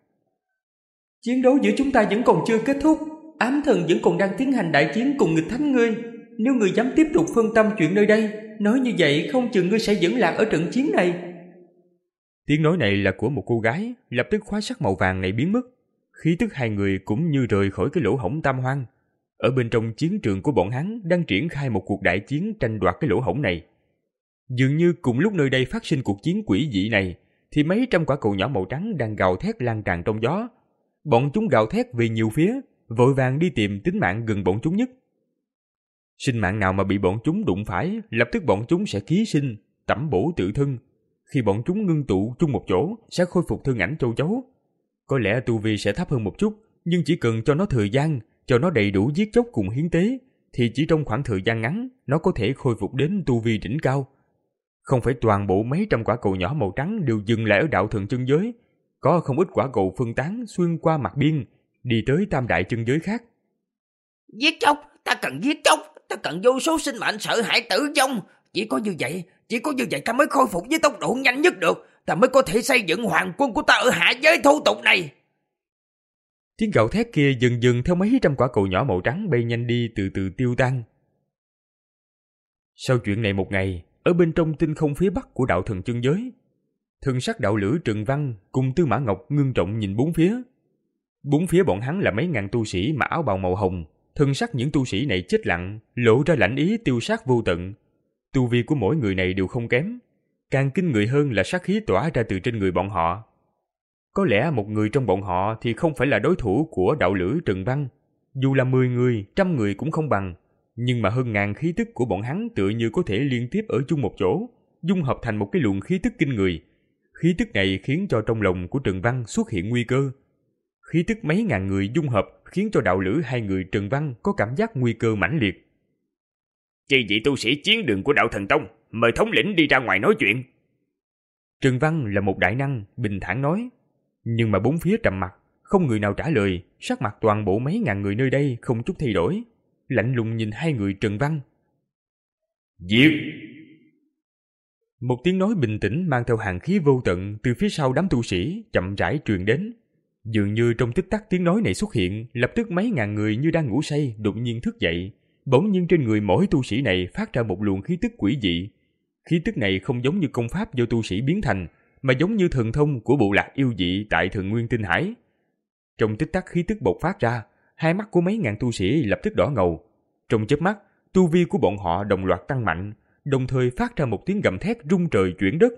Chiến đấu giữa chúng ta vẫn còn chưa kết thúc, ám thần vẫn còn đang tiến hành đại chiến cùng nghịch thánh ngươi. Nếu ngươi dám tiếp tục phân tâm chuyện nơi đây, nói như vậy không chừng ngươi sẽ vẫn lạc ở trận chiến này. Tiếng nói này là của một cô gái, lập tức khóa sắt màu vàng này biến mất. Khí tức hai người cũng như rời khỏi cái lỗ hổng tam hoang. Ở bên trong chiến trường của bọn hắn đang triển khai một cuộc đại chiến tranh đoạt cái lỗ hổng này. Dường như cùng lúc nơi đây phát sinh cuộc chiến quỷ dị này, thì mấy trăm quả cầu nhỏ màu trắng đang gào thét lan tràn trong gió. Bọn chúng gào thét về nhiều phía, vội vàng đi tìm tính mạng gần bọn chúng nhất. Sinh mạng nào mà bị bọn chúng đụng phải, lập tức bọn chúng sẽ ký sinh, tẩm bổ tự thân. Khi bọn chúng ngưng tụ chung một chỗ, sẽ khôi phục thân ảnh châu chấu. Có lẽ tu vi sẽ thấp hơn một chút, nhưng chỉ cần cho nó thời gian, cho nó đầy đủ giết chóc cùng hiến tế, thì chỉ trong khoảng thời gian ngắn, nó có thể khôi phục đến tu vi đỉnh cao. Không phải toàn bộ mấy trăm quả cầu nhỏ màu trắng đều dừng lại ở đạo thần chân giới. Có không ít quả cầu phân tán xuyên qua mặt biên, đi tới tam đại chân giới khác. Giết chóc, ta cần giết chóc, ta cần vô số sinh mệnh sợ hãi tử vong. Chỉ có như vậy, chỉ có như vậy ta mới khôi phục với tốc độ nhanh nhất được. Ta mới có thể xây dựng hoàng quân của ta ở hạ giới thô tục này. Tiếng gào thét kia dần dần theo mấy trăm quả cầu nhỏ màu trắng bay nhanh đi từ từ tiêu tan. Sau chuyện này một ngày, ở bên trong tinh không phía bắc của đạo thần chân giới, thần sắc đạo lữ Trần Văn cùng Tư Mã Ngọc ngưng trọng nhìn bốn phía. Bốn phía bọn hắn là mấy ngàn tu sĩ mặc áo bào màu hồng, thân sắc những tu sĩ này chết lặng, lộ ra lãnh ý tiêu sát vô tận. Tu vi của mỗi người này đều không kém, càng kinh người hơn là sát khí tỏa ra từ trên người bọn họ. Có lẽ một người trong bọn họ thì không phải là đối thủ của đạo lữ Trần Văn, dù là mười người, trăm người cũng không bằng, nhưng mà hơn ngàn khí tức của bọn hắn tựa như có thể liên tiếp ở chung một chỗ, dung hợp thành một cái luồng khí tức kinh người, Khí tức này khiến cho trong lòng của Trần Văn xuất hiện nguy cơ. Khí tức mấy ngàn người dung hợp khiến cho đạo lữ hai người Trần Văn có cảm giác nguy cơ mãnh liệt. Chư vị tu sĩ chiến đường của đạo thần tông, mời thống lĩnh đi ra ngoài nói chuyện. Trần Văn là một đại năng, bình thản nói. Nhưng mà bốn phía trầm mặc, không người nào trả lời, sắc mặt toàn bộ mấy ngàn người nơi đây không chút thay đổi, lạnh lùng nhìn hai người Trần Văn. Giết! Một tiếng nói bình tĩnh mang theo hàn khí vô tận từ phía sau đám tu sĩ chậm rãi truyền đến. Dường như trong tích tắc tiếng nói này xuất hiện, lập tức mấy ngàn người như đang ngủ say đột nhiên thức dậy. Bỗng nhiên trên người mỗi tu sĩ này phát ra một luồng khí tức quỷ dị. Khí tức này không giống như công pháp do tu sĩ biến thành, mà giống như thần thông của bộ lạc yêu dị tại Thần Nguyên Tinh Hải. Trong tích tắc khí tức bộc phát ra, hai mắt của mấy ngàn tu sĩ lập tức đỏ ngầu. Trong chớp mắt, tu vi của bọn họ đồng loạt tăng mạnh, đồng thời phát ra một tiếng gầm thét rung trời chuyển đất.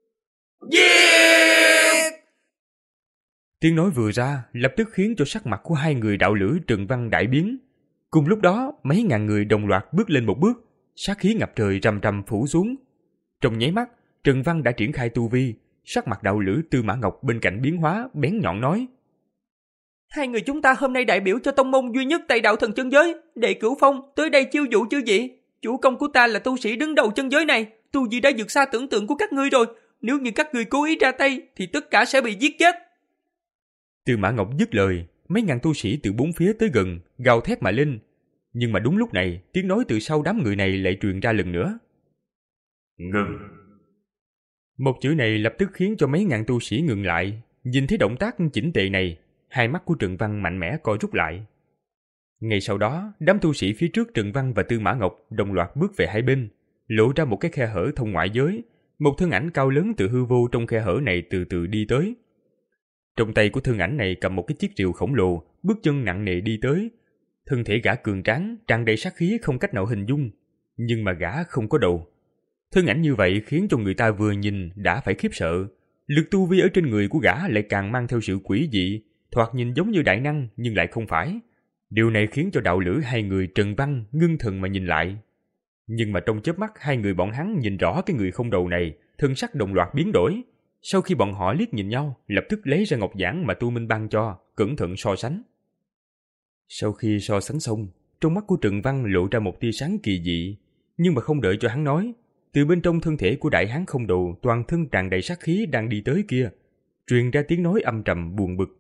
Giết! Tiếng nói vừa ra, lập tức khiến cho sắc mặt của hai người đạo lữ Trần Văn đại biến. Cùng lúc đó, mấy ngàn người đồng loạt bước lên một bước, sát khí ngập trời rầm rầm phủ xuống. Trong nháy mắt, Trần Văn đã triển khai tu vi, sắc mặt đạo lữ Tư Mã Ngọc bên cạnh biến hóa, bén nhọn nói: Hai người chúng ta hôm nay đại biểu cho tông môn duy nhất tại đạo thần chân giới, Đệ Cửu Phong tới đây chiêu dụ chư vị. Chủ công của ta là tu sĩ đứng đầu chân giới này, tu vi đã vượt xa tưởng tượng của các ngươi rồi. Nếu như các ngươi cố ý ra tay, thì tất cả sẽ bị giết chết. Tư Mã Ngọc dứt lời, mấy ngàn tu sĩ từ bốn phía tới gần, gào thét mà lên. Nhưng mà đúng lúc này, tiếng nói từ sau đám người này lại truyền ra lần nữa. Ngừng! Một chữ này lập tức khiến cho mấy ngàn tu sĩ ngừng lại. Nhìn thấy động tác chỉnh tề này, hai mắt của Trần Văn mạnh mẽ co rút lại. Ngay sau đó, đám tu sĩ phía trước Trần Văn và Tư Mã Ngọc đồng loạt bước về hai bên, lộ ra một cái khe hở thông ngoại giới. Một thân ảnh cao lớn từ hư vô trong khe hở này từ từ đi tới. Trong tay của thân ảnh này cầm một cái chiếc rìu khổng lồ, bước chân nặng nề đi tới. Thân thể gã cường tráng, tràn đầy sát khí không cách nào hình dung, nhưng mà gã không có đầu. Thân ảnh như vậy khiến cho người ta vừa nhìn đã phải khiếp sợ. Lực tu vi ở trên người của gã lại càng mang theo sự quỷ dị, thoạt nhìn giống như đại năng nhưng lại không phải. Điều này khiến cho đạo lữ hai người Trần Văn ngưng thần mà nhìn lại. Nhưng mà trong chớp mắt hai người bọn hắn nhìn rõ cái người không đầu này, thân sắc đồng loạt biến đổi. Sau khi bọn họ liếc nhìn nhau, lập tức lấy ra ngọc giản mà Tu Minh ban cho, cẩn thận so sánh. Sau khi so sánh xong, trong mắt của Trần Văn lộ ra một tia sáng kỳ dị, nhưng mà không đợi cho hắn nói, từ bên trong thân thể của đại hán không đầu toàn thân tràn đầy sát khí đang đi tới kia, truyền ra tiếng nói âm trầm buồn bực.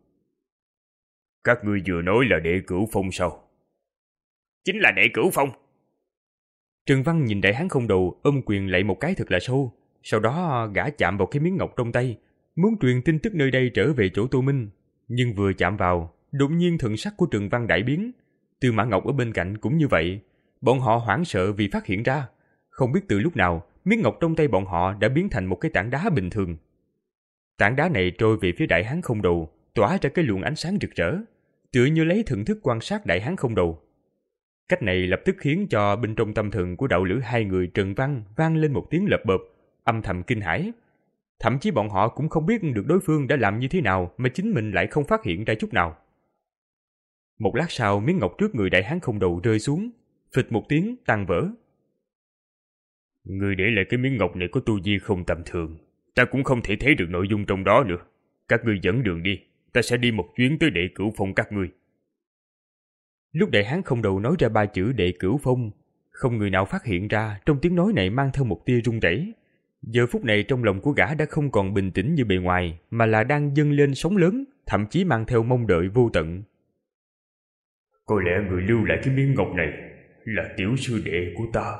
Các ngươi vừa nói là Đệ Cửu Phong sao? Chính là Đệ Cửu Phong. Trần Văn nhìn đại hán không đầu ôm quyền lạy một cái thật là sâu, sau đó gã chạm vào cái miếng ngọc trong tay, muốn truyền tin tức nơi đây trở về chỗ Tô Minh, nhưng vừa chạm vào, đột nhiên thần sắc của Trần Văn đại biến. Tư Mã Ngọc ở bên cạnh cũng như vậy, bọn họ hoảng sợ vì phát hiện ra, không biết từ lúc nào miếng ngọc trong tay bọn họ đã biến thành một cái tảng đá bình thường. Tảng đá này trôi về phía đại hán không đầu, tỏa ra cái luồng ánh sáng rực rỡ, tựa như lấy thần thức quan sát đại hán không đầu. Cách này lập tức khiến cho bên trong tâm thần của đạo lữ hai người Trần Văn vang lên một tiếng lợp bợp, âm thầm kinh hãi. Thậm chí bọn họ cũng không biết được đối phương đã làm như thế nào mà chính mình lại không phát hiện ra chút nào. Một lát sau, miếng ngọc trước người đại hán không đầu rơi xuống, phịch một tiếng tan vỡ. Người để lại cái miếng ngọc này có tu vi không tầm thường, ta cũng không thể thấy được nội dung trong đó nữa. Các ngươi dẫn đường đi, ta sẽ đi một chuyến tới Đệ Cửu Phong các ngươi. Lúc đại hán không đầu nói ra ba chữ Đệ Cửu Phong, không người nào phát hiện ra trong tiếng nói này mang theo một tia run rẩy. Giờ phút này trong lòng của gã đã không còn bình tĩnh như bề ngoài, mà là đang dâng lên sóng lớn, thậm chí mang theo mong đợi vô tận. Có lẽ người lưu lại cái miếng ngọc này là tiểu sư đệ của ta.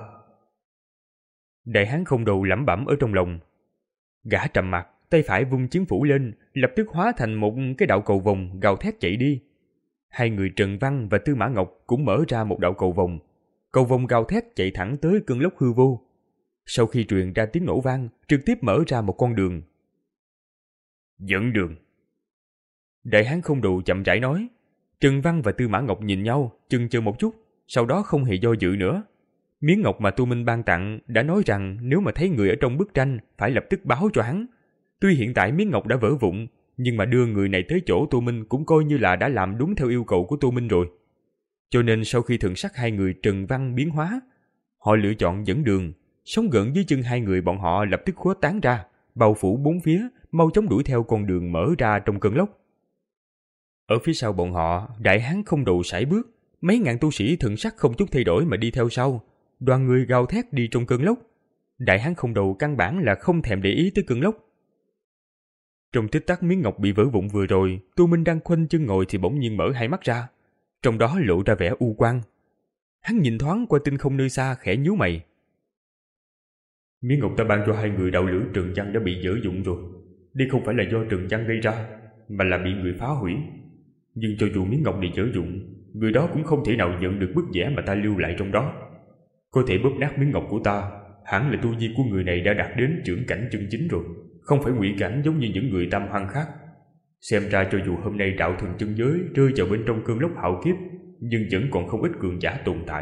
Đại hán không đầu lẩm bẩm ở trong lòng. Gã trầm mặt, tay phải vung chiến phủ lên, lập tức hóa thành một cái đạo cầu vồng gào thét chạy đi. Hai người Trần Văn và Tư Mã Ngọc cũng mở ra một đạo cầu vồng. Cầu vồng gào thét chạy thẳng tới cơn lốc hư vô. Sau khi truyền ra tiếng nổ vang, trực tiếp mở ra một con đường. Dẫn đường. Đại hán không đầu chậm rãi nói. Trần Văn và Tư Mã Ngọc nhìn nhau, chần chờ một chút, sau đó không hề do dự nữa. Miếng ngọc mà Tu Minh ban tặng đã nói rằng nếu mà thấy người ở trong bức tranh phải lập tức báo cho hắn. Tuy hiện tại miếng ngọc đã vỡ vụn, nhưng mà đưa người này tới chỗ Tu Minh cũng coi như là đã làm đúng theo yêu cầu của Tu Minh rồi. Cho nên sau khi thần sắc hai người Trần Văn biến hóa, họ lựa chọn dẫn đường, sóng gợn dưới chân hai người bọn họ lập tức khuếch tán ra, bao phủ bốn phía, mau chóng đuổi theo con đường mở ra trong cơn lốc. Ở phía sau bọn họ, đại hán không đầu sải bước, mấy ngàn tu sĩ thần sắc không chút thay đổi mà đi theo sau, đoàn người gào thét đi trong cơn lốc. Đại hán không đầu căn bản là không thèm để ý tới cơn lốc. Trong tích tắc miếng ngọc bị vỡ vụn vừa rồi, Tu Minh đang khoanh chân ngồi thì bỗng nhiên mở hai mắt ra, trong đó lộ ra vẻ u quang. Hắn nhìn thoáng qua tinh không nơi xa, khẽ nhíu mày. Miếng ngọc ta ban cho hai người đạo lữ Trần Văn đã bị dở dụng rồi. Đây không phải là do Trần Văn gây ra, mà là bị người phá hủy. Nhưng cho dù miếng ngọc này dở dụng, người đó cũng không thể nào nhận được bức vẽ mà ta lưu lại trong đó. Có thể bóp nát miếng ngọc của ta, hẳn là tu vi của người này đã đạt đến trưởng cảnh chân chính rồi, không phải ngụy cảnh giống như những người tam hoang khác. Xem ra cho dù hôm nay đạo thần chân giới rơi vào bên trong cơn lốc hạo kiếp, nhưng vẫn còn không ít cường giả tồn tại.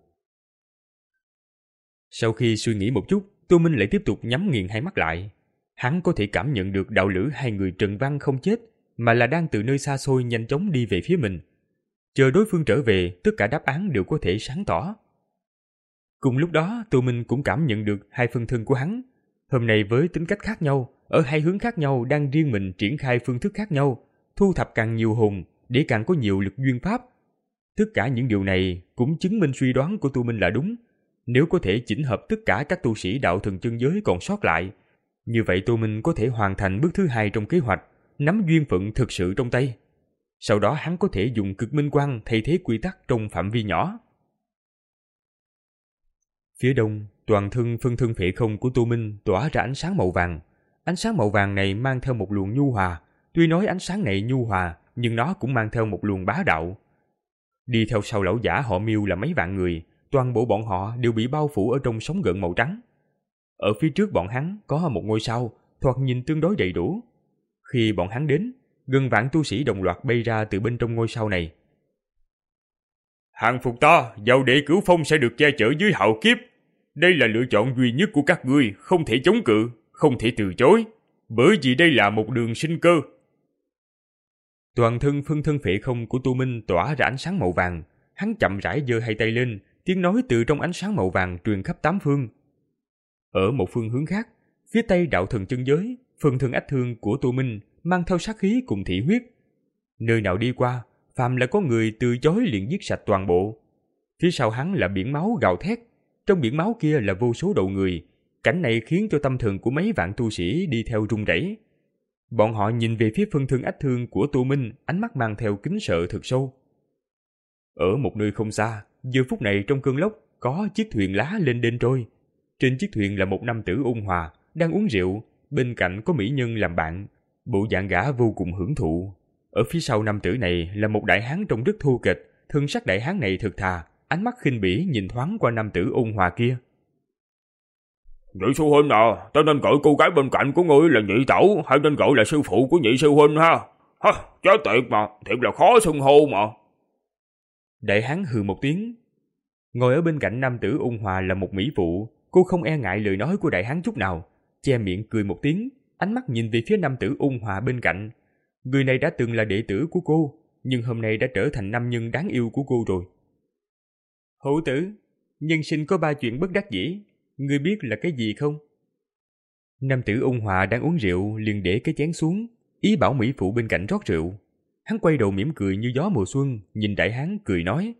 Sau khi suy nghĩ một chút, Tô Minh lại tiếp tục nhắm nghiền hai mắt lại. Hắn có thể cảm nhận được đạo lữ hai người Trần Văn không chết, mà là đang từ nơi xa xôi nhanh chóng đi về phía mình. Chờ đối phương trở về, tất cả đáp án đều có thể sáng tỏ. Cùng lúc đó, Tô Minh cũng cảm nhận được hai phân thân của hắn. Hôm nay với tính cách khác nhau, ở hai hướng khác nhau đang riêng mình triển khai phương thức khác nhau, thu thập càng nhiều hồn để càng có nhiều lực duyên pháp. Tất cả những điều này cũng chứng minh suy đoán của Tô Minh là đúng. Nếu có thể chỉnh hợp tất cả các tu sĩ đạo thần chân giới còn sót lại, như vậy Tô Minh có thể hoàn thành bước thứ hai trong kế hoạch, nắm duyên phận thực sự trong tay. Sau đó hắn có thể dùng cực minh quang thay thế quy tắc trong phạm vi nhỏ. Phía đông, toàn thân phân thân phệ không của Tô Minh tỏa ra ánh sáng màu vàng. Ánh sáng màu vàng này mang theo một luồng nhu hòa. Tuy nói ánh sáng này nhu hòa, nhưng nó cũng mang theo một luồng bá đạo. Đi theo sau lão giả họ Miêu là mấy vạn người, toàn bộ bọn họ đều bị bao phủ ở trong sóng gợn màu trắng. Ở phía trước bọn hắn có một ngôi sao, thoạt nhìn tương đối đầy đủ. Khi bọn hắn đến, gần vạn tu sĩ đồng loạt bay ra từ bên trong ngôi sao này. Hàng phục ta, vào đệ cửu phong sẽ được che chở dưới hạo kiếp. Đây là lựa chọn duy nhất của các ngươi, không thể chống cự, không thể từ chối, bởi vì đây là một đường sinh cơ. Toàn thân phân thân phệ không của Tô Minh tỏa ra ánh sáng màu vàng, hắn chậm rãi giơ hai tay lên, tiếng nói từ trong ánh sáng màu vàng truyền khắp tám phương. Ở một phương hướng khác, phía tây đạo thần chân giới, phân thân ách thương của Tô Minh mang theo sát khí cùng thị huyết. Nơi nào đi qua, phàm là có người từ chối liền giết sạch toàn bộ. Phía sau hắn là biển máu gào thét, trong biển máu kia là vô số đầu người. Cảnh này khiến cho tâm thần của mấy vạn tu sĩ đi theo run rẩy. Bọn họ nhìn về phía phân thân ách thương của Tô Minh, ánh mắt mang theo kính sợ thực sâu. Ở một nơi không xa, giờ phút này trong cơn lốc có chiếc thuyền lá lên đên trôi. Trên chiếc thuyền là một nam tử ôn hòa đang uống rượu, bên cạnh có mỹ nhân làm bạn, bộ dạng gã vô cùng hưởng thụ. Ở phía sau nam tử này là một đại hán trông rất thô kệch, thân sắc đại hán này thực thà, ánh mắt khinh bỉ nhìn thoáng qua nam tử ôn hòa kia. Nhị sư huynh à, ta nên gọi cô gái bên cạnh của ngươi là nhị tẩu, hay nên gọi là sư phụ của nhị sư huynh ha? Ha, chết tiệt mà, thiệt là khó xưng hô mà. Đại hán hừ một tiếng. Ngồi ở bên cạnh nam tử ôn hòa là một mỹ phụ, cô không e ngại lời nói của đại hán chút nào, che miệng cười một tiếng, ánh mắt nhìn về phía nam tử ôn hòa bên cạnh. Người này đã từng là đệ tử của cô, nhưng hôm nay đã trở thành nam nhân đáng yêu của cô rồi. Hữu tử, nhân sinh có ba chuyện bất đắc dĩ, ngươi biết là cái gì không? Nam tử ôn hòa đang uống rượu liền để cái chén xuống, ý bảo mỹ phụ bên cạnh rót rượu. Hắn quay đầu mỉm cười như gió mùa xuân, nhìn đại hán cười nói.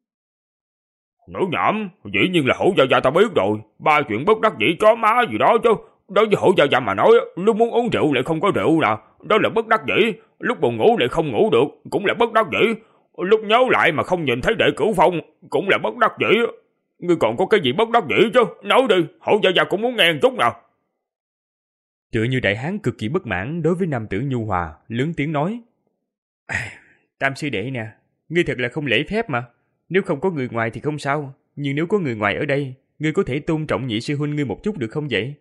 Nữ nhảm, dĩ nhiên là hổ gia gia ta biết rồi, ba chuyện bất đắc dĩ chó má gì đó chứ. Đối với hổ gia gia mà nói, lúc muốn uống rượu lại không có rượu nè, đó là bất đắc dĩ. Lúc buồn ngủ lại không ngủ được, cũng là bất đắc dĩ. Lúc nhớ lại mà không nhìn thấy đệ cửu phong, cũng là bất đắc dĩ. Ngươi còn có cái gì bất đắc dĩ chứ, nói đi, hổ gia gia cũng muốn nghe một chút nào. Tựa như đại hán cực kỳ bất mãn đối với nam tử nhu hòa, lớn tiếng nói. À, tam sư đệ nè, ngươi thật là không lễ phép mà. Nếu không có người ngoài thì không sao, nhưng nếu có người ngoài ở đây, ngươi có thể tôn trọng nhị sư huynh ngươi một chút được không vậy?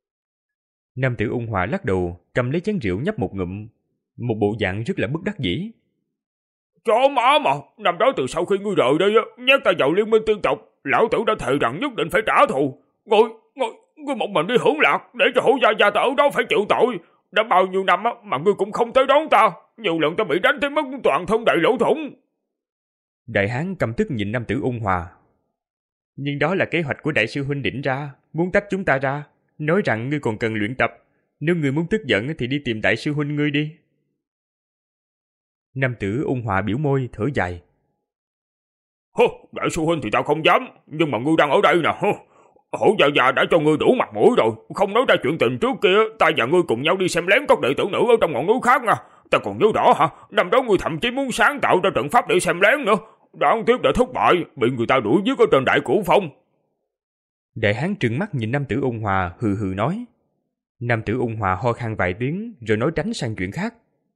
Nam tử ôn hòa lắc đầu, cầm lấy chén rượu nhấp một ngụm, một bộ dạng rất là bất đắc dĩ. Chó má mà, năm đó từ sau khi ngươi rời đi, nhắc ta vào liên minh tiên tộc, lão tử đã thề rằng nhất định phải trả thù. Ngồi, ngồi, ngươi một mình đi hưởng lạc, để cho hổ gia gia ta ở đó phải chịu tội. Đã bao nhiêu năm mà ngươi cũng không tới đón ta, nhiều lần ta bị đánh tới mất toàn thân đại lỗ thủng. Đại hán căm tức nhìn nam tử ôn hòa. Nhưng đó là kế hoạch của đại sư huynh định ra, muốn tách chúng ta ra, nói rằng ngươi còn cần luyện tập. Nếu ngươi muốn tức giận thì đi tìm đại sư huynh ngươi đi. Nam tử ôn hòa biểu môi thở dài. Hô, đại sư huynh thì ta không dám, nhưng mà ngươi đang ở đây nè. Hô, hổ già già đã cho ngươi đủ mặt mũi rồi, không nói ra chuyện tình trước kia, ta và ngươi cùng nhau đi xem lén các đệ tử nữ ở trong ngọn núi khác nha. Ta còn nhớ rõ hả, năm đó ngươi thậm chí muốn sáng tạo ra trận pháp để xem lén nữa. Đáng tiếc đã thất bại, bị người ta đuổi giết ở trên đại cổ phong. Đại hán trừng mắt nhìn nam tử ôn hòa hừ hừ nói. Nam tử ôn hòa ho khan vài tiếng rồi nói tránh sang chuyện khác.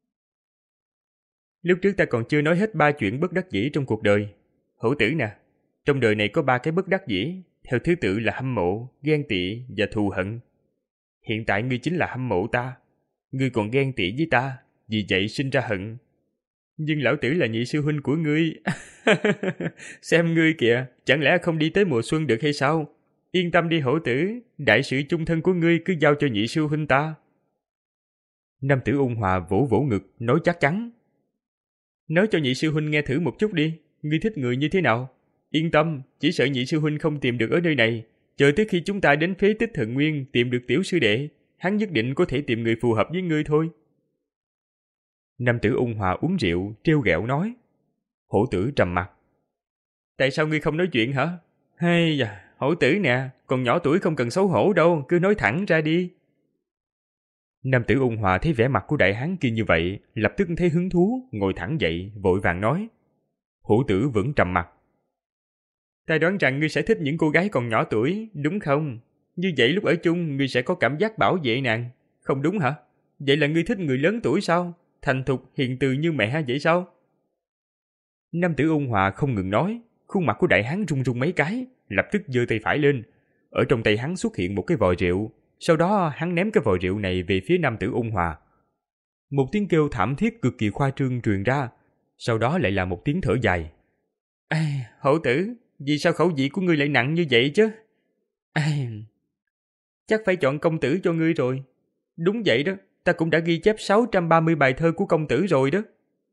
Lúc trước ta còn chưa nói hết ba chuyện bất đắc dĩ trong cuộc đời. Hổ tử nè, trong đời này có ba cái bất đắc dĩ, theo thứ tự là hâm mộ, ghen tị và thù hận. Hiện tại ngươi chính là hâm mộ ta, ngươi còn ghen tị với ta, vì vậy sinh ra hận. Nhưng lão tử là nhị sư huynh của ngươi. Xem ngươi kìa, chẳng lẽ không đi tới mùa xuân được hay sao? Yên tâm đi hổ tử, đại sự chung thân của ngươi cứ giao cho nhị sư huynh ta. Nam tử ôn hòa vỗ vỗ ngực, nói chắc chắn. Nói cho nhị sư huynh nghe thử một chút đi, ngươi thích người như thế nào? Yên tâm, chỉ sợ nhị sư huynh không tìm được ở nơi này. Chờ tới khi chúng ta đến phế tích thần nguyên tìm được tiểu sư đệ, hắn nhất định có thể tìm người phù hợp với ngươi thôi. Nam tử ôn hòa uống rượu, trêu ghẹo nói. Hổ tử trầm mặt. Tại sao ngươi không nói chuyện hả? Hay da, hổ tử nè, còn nhỏ tuổi không cần xấu hổ đâu, cứ nói thẳng ra đi. Nam tử ôn hòa thấy vẻ mặt của đại hán kia như vậy, lập tức thấy hứng thú, ngồi thẳng dậy, vội vàng nói. Hổ tử vẫn trầm mặt. Ta đoán rằng ngươi sẽ thích những cô gái còn nhỏ tuổi, đúng không? Như vậy lúc ở chung ngươi sẽ có cảm giác bảo vệ nàng, không đúng hả? Vậy là ngươi thích người lớn tuổi sao? Thành thục, hiền từ như mẹ vậy sao? Nam tử ôn hòa không ngừng nói, khuôn mặt của đại hán run run mấy cái, lập tức giơ tay phải lên. Ở trong tay hắn xuất hiện một cái vò rượu, sau đó hắn ném cái vò rượu này về phía nam tử ôn hòa. Một tiếng kêu thảm thiết cực kỳ khoa trương truyền ra, sau đó lại là một tiếng thở dài. Ê, hổ tử, vì sao khẩu vị của ngươi lại nặng như vậy chứ? Ê, chắc phải chọn công tử cho ngươi rồi. Đúng vậy đó, ta cũng đã ghi chép sáu trăm ba mươi bài thơ của công tử rồi đó.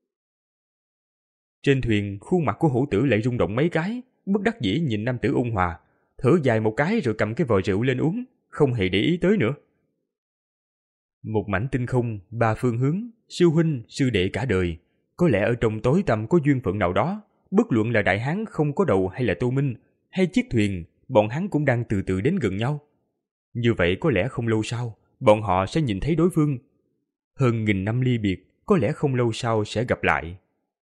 Trên thuyền, khuôn mặt của hổ tử lại rung động mấy cái, bất đắc dĩ nhìn nam tử ôn hòa, thở dài một cái rồi cầm cái vò rượu lên uống, không hề để ý tới nữa. Một mảnh tinh không, ba phương hướng, sư huynh, sư đệ cả đời, có lẽ ở trong tối tăm có duyên phận nào đó, bất luận là đại hán không có đầu hay là Tô Minh, hay chiếc thuyền, bọn hắn cũng đang từ từ đến gần nhau. Như vậy có lẽ không lâu sau, bọn họ sẽ nhìn thấy đối phương. Hơn nghìn năm ly biệt, có lẽ không lâu sau sẽ gặp lại.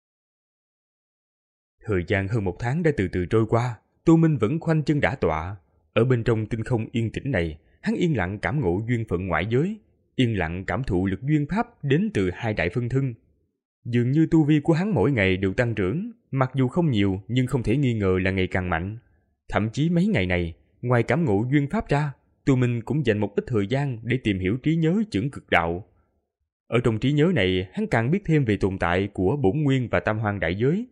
Thời gian hơn một tháng đã từ từ trôi qua, Tô Minh vẫn khoanh chân đả tọa. Ở bên trong tinh không yên tĩnh này, hắn yên lặng cảm ngộ duyên phận ngoại giới, yên lặng cảm thụ lực duyên pháp đến từ hai đại phân thân. Dường như tu vi của hắn mỗi ngày đều tăng trưởng, mặc dù không nhiều nhưng không thể nghi ngờ là ngày càng mạnh. Thậm chí mấy ngày này, ngoài cảm ngộ duyên pháp ra, Tô Minh cũng dành một ít thời gian để tìm hiểu trí nhớ chưởng cực đạo. Ở trong trí nhớ này, hắn càng biết thêm về tồn tại của bổn nguyên và tam hoang đại giới.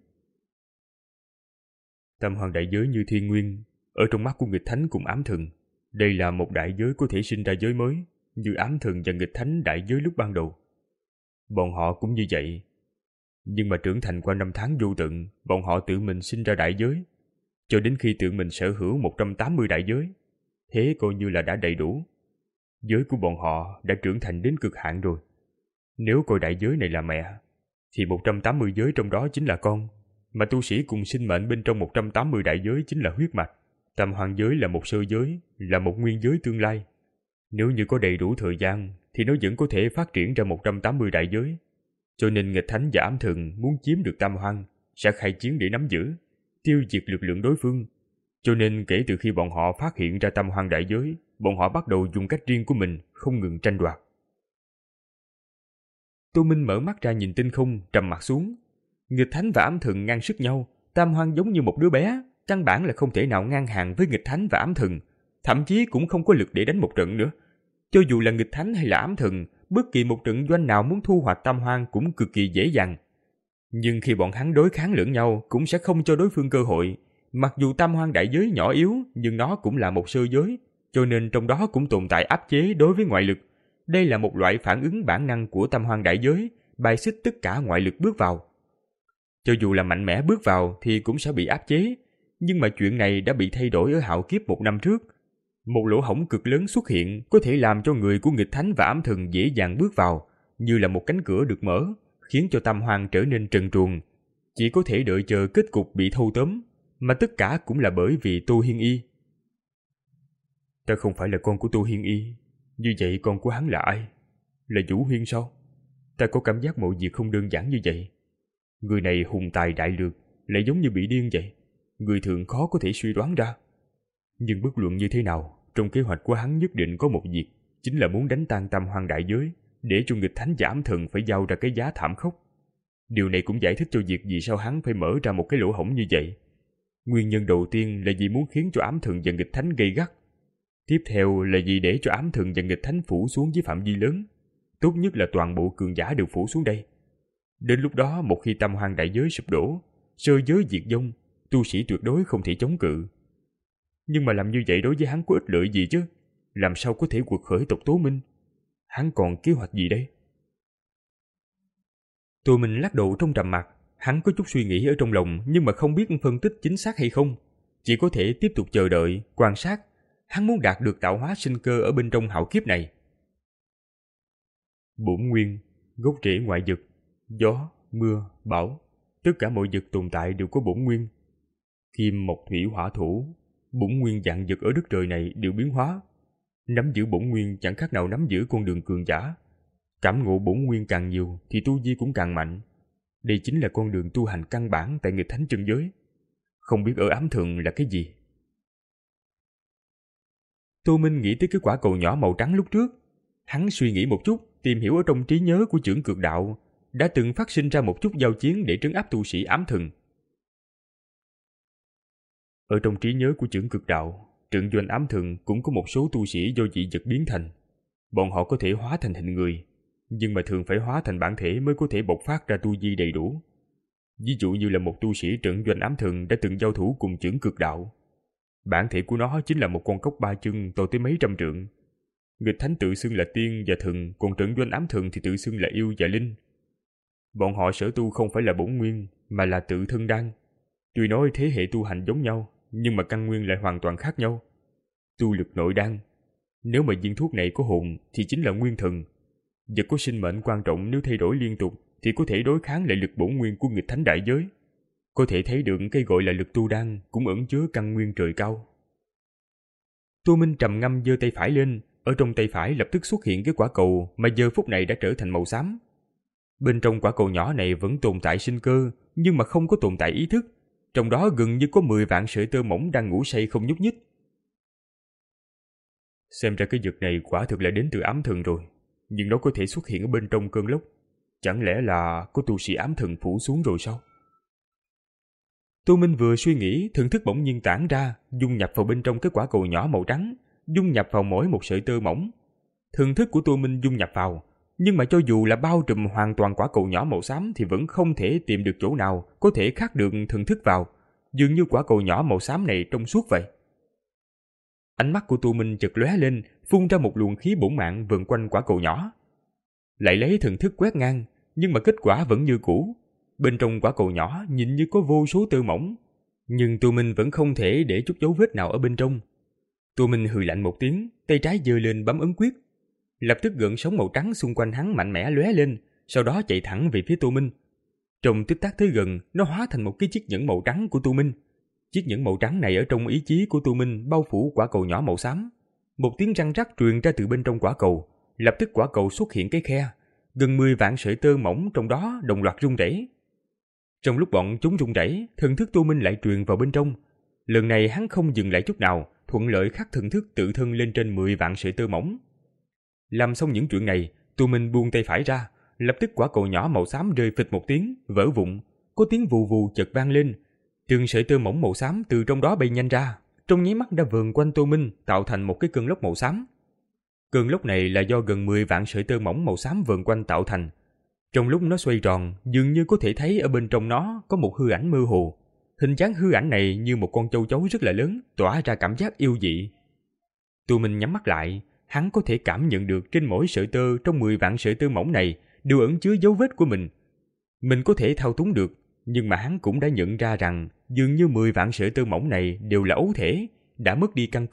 Tam hoang đại giới như thiên nguyên, ở trong mắt của nghịch thánh cùng ám thần, đây là một đại giới có thể sinh ra giới mới, như ám thần và nghịch thánh đại giới lúc ban đầu. Bọn họ cũng như vậy. Nhưng mà trưởng thành qua năm tháng vô tận, bọn họ tự mình sinh ra đại giới, cho đến khi tự mình sở hữu một trăm tám mươi đại giới. Thế coi như là đã đầy đủ. Giới của bọn họ đã trưởng thành đến cực hạn rồi. Nếu coi đại giới này là mẹ, thì một trăm tám mươi giới trong đó chính là con, mà tu sĩ cùng sinh mệnh bên trong một trăm tám mươi đại giới chính là huyết mạch. Tam hoang giới là một sơ giới, là một nguyên giới tương lai. Nếu như có đầy đủ thời gian, thì nó vẫn có thể phát triển ra một trăm tám mươi đại giới. Cho nên nghịch thánh và ám thần muốn chiếm được tam hoang, sẽ khai chiến để nắm giữ, tiêu diệt lực lượng đối phương. Cho nên kể từ khi bọn họ phát hiện ra tam hoang đại giới, bọn họ bắt đầu dùng cách riêng của mình, không ngừng tranh đoạt. Tô Minh mở mắt ra nhìn tinh không, trầm mặt xuống. Nghịch thánh và ám thần ngang sức nhau, tam hoang giống như một đứa bé, căn bản là không thể nào ngang hàng với nghịch thánh và ám thần, thậm chí cũng không có lực để đánh một trận nữa. Cho dù là nghịch thánh hay là ám thần, bất kỳ một trận doanh nào muốn thu hoạch tam hoang cũng cực kỳ dễ dàng. Nhưng khi bọn hắn đối kháng lẫn nhau cũng sẽ không cho đối phương cơ hội. Mặc dù tam hoang đại giới nhỏ yếu, nhưng nó cũng là một sơ giới, cho nên trong đó cũng tồn tại áp chế đối với ngoại lực. Đây là một loại phản ứng bản năng của tam hoang đại giới, bài xích tất cả ngoại lực bước vào. Cho dù là mạnh mẽ bước vào thì cũng sẽ bị áp chế, nhưng mà chuyện này đã bị thay đổi ở hạo kiếp một năm trước. Một lỗ hổng cực lớn xuất hiện có thể làm cho người của nghịch thánh và ám thần dễ dàng bước vào, như là một cánh cửa được mở, khiến cho Tam Hoang trở nên trần truồng. Chỉ có thể đợi chờ kết cục bị thâu tóm, mà tất cả cũng là bởi vì Tô Hiên Y. Ta không phải là con của Tô Hiên Y, như vậy con của hắn là ai? Là Vũ Huyên sao? Ta có cảm giác mọi việc không đơn giản như vậy. Người này hùng tài đại lược, lại giống như bị điên vậy. Người thường khó có thể suy đoán ra. Nhưng bất luận như thế nào, trong kế hoạch của hắn nhất định có một việc, chính là muốn đánh tan Tam Hoang đại giới, để cho nghịch thánh và ám thần phải giao ra cái giá thảm khốc. Điều này cũng giải thích cho việc vì sao hắn phải mở ra một cái lỗ hổng như vậy. Nguyên nhân đầu tiên là vì muốn khiến cho ám thần và nghịch thánh gây gắt. Tiếp theo là vì để cho ám thần và nghịch thánh phủ xuống với phạm vi lớn. Tốt nhất là toàn bộ cường giả đều phủ xuống đây. Đến lúc đó, một khi Tam Hoang đại giới sụp đổ, sơ giới diệt vong, tu sĩ tuyệt đối không thể chống cự. Nhưng mà làm như vậy đối với hắn có ích lợi gì chứ? Làm sao có thể quật khởi tộc Tố Minh? Hắn còn kế hoạch gì đây? Tô Minh lắc đầu trong trầm mặc. Hắn có chút suy nghĩ ở trong lòng, nhưng mà không biết phân tích chính xác hay không. Chỉ có thể tiếp tục chờ đợi, quan sát. Hắn muốn đạt được tạo hóa sinh cơ ở bên trong hạo kiếp này. Bổn nguyên, gốc rễ ngoại vật, gió, mưa, bão, tất cả mọi vật tồn tại đều có bổn nguyên. Kim, mộc, thủy, hỏa, thổ, bổn nguyên vạn vật ở đất trời này đều biến hóa. Nắm giữ bổn nguyên chẳng khác nào nắm giữ con đường cường giả. Cảm ngộ bổn nguyên càng nhiều thì tu vi cũng càng mạnh. Đây chính là con đường tu hành căn bản tại nghịch thánh chân giới. Không biết ở ám thần là cái gì? Tô Minh nghĩ tới cái quả cầu nhỏ màu trắng lúc trước. Hắn suy nghĩ một chút, tìm hiểu ở trong trí nhớ của chưởng cực đạo, đã từng phát sinh ra một chút giao chiến để trấn áp tu sĩ ám thần. Ở trong trí nhớ của chưởng cực đạo, trận doanh ám thần cũng có một số tu sĩ do dị vật biến thành. Bọn họ có thể hóa thành hình người, nhưng mà thường phải hóa thành bản thể mới có thể bộc phát ra tu vi đầy đủ. Ví dụ như là một tu sĩ trận doanh ám thần đã từng giao thủ cùng chưởng cực đạo. Bản thể của nó chính là một con cóc ba chân to tới mấy trăm trượng. Nghịch thánh tự xưng là tiên và thần, còn trận doanh ám thần thì tự xưng là yêu và linh. Bọn họ sở tu không phải là bổn nguyên, mà là tự thân đan. Tuy nói thế hệ tu hành giống nhau, nhưng mà căn nguyên lại hoàn toàn khác nhau. Tu lực nội đan. Nếu mà viên thuốc này có hồn thì chính là nguyên thần. Vật có sinh mệnh quan trọng nếu thay đổi liên tục thì có thể đối kháng lại lực bổn nguyên của nghịch thánh đại giới. Có thể thấy được cái gọi là lực tu đan cũng ẩn chứa căn nguyên trời cao. Tô Minh trầm ngâm giơ tay phải lên, ở trong tay phải lập tức xuất hiện cái quả cầu mà giờ phút này đã trở thành màu xám. Bên trong quả cầu nhỏ này vẫn tồn tại sinh cơ, nhưng mà không có tồn tại ý thức. Trong đó gần như có mười vạn sợi tơ mỏng đang ngủ say không nhúc nhích. Xem ra cái vật này quả thực là đến từ ám thần rồi, nhưng nó có thể xuất hiện ở bên trong cơn lốc. Chẳng lẽ là có tu sĩ ám thần phủ xuống rồi sao? Tô Minh vừa suy nghĩ, thần thức bỗng nhiên tản ra, dung nhập vào bên trong cái quả cầu nhỏ màu trắng, dung nhập vào mỗi một sợi tơ mỏng. Thần thức của Tô Minh dung nhập vào, nhưng mà cho dù là bao trùm hoàn toàn quả cầu nhỏ màu xám thì vẫn không thể tìm được chỗ nào có thể khắc được thần thức vào, dường như quả cầu nhỏ màu xám này trong suốt vậy. Ánh mắt của Tô Minh chợt lóe lên, phun ra một luồng khí bổn mạng vần quanh quả cầu nhỏ. Lại lấy thần thức quét ngang, nhưng mà kết quả vẫn như cũ. Bên trong quả cầu nhỏ nhìn như có vô số tơ mỏng, nhưng Tô Minh vẫn không thể để chút dấu vết nào ở bên trong. Tô Minh hừ lạnh một tiếng, tay trái giơ lên bấm ấn quyết. Lập tức gợn sóng màu trắng xung quanh hắn mạnh mẽ lóe lên, sau đó chạy thẳng về phía Tô Minh. Trong tích tắc tới gần, nó hóa thành một cái chiếc nhẫn màu trắng của Tô Minh. Chiếc nhẫn màu trắng này ở trong ý chí của Tô Minh bao phủ quả cầu nhỏ màu xám. Một tiếng răng rắc truyền ra từ bên trong quả cầu, lập tức quả cầu xuất hiện cái khe. Gần mười vạn sợi tơ mỏng trong đó đồng loạt rung rẩy. Trong lúc bọn chúng rung rẩy, thần thức Tô Minh lại truyền vào bên trong. Lần này hắn không dừng lại chút nào, thuận lợi khắc thần thức tự thân lên trên mười vạn sợi tơ mỏng. Làm xong những chuyện này, Tô Minh buông tay phải ra, lập tức quả cầu nhỏ màu xám rơi phịch một tiếng, vỡ vụn, có tiếng vù vù chợt vang lên. Từng sợi tơ mỏng màu xám từ trong đó bay nhanh ra, trong nháy mắt đã vờn quanh Tô Minh, tạo thành một cái cơn lốc màu xám. Cơn lốc này là do gần mười vạn sợi tơ mỏng màu xám vờn quanh tạo thành. Trong lúc nó xoay tròn, dường như có thể thấy ở bên trong nó có một hư ảnh mơ hồ. Hình dáng hư ảnh này như một con châu chấu rất là lớn, tỏa ra cảm giác yêu dị. Tô Minh nhắm mắt lại, hắn có thể cảm nhận được trên mỗi sợi tơ trong mười vạn sợi tơ mỏng này đều ẩn chứa dấu vết của mình. Mình có thể thao túng được, nhưng mà hắn cũng đã nhận ra rằng dường như mười vạn sợi tơ mỏng này đều là ấu thể, đã mất đi căn cơ,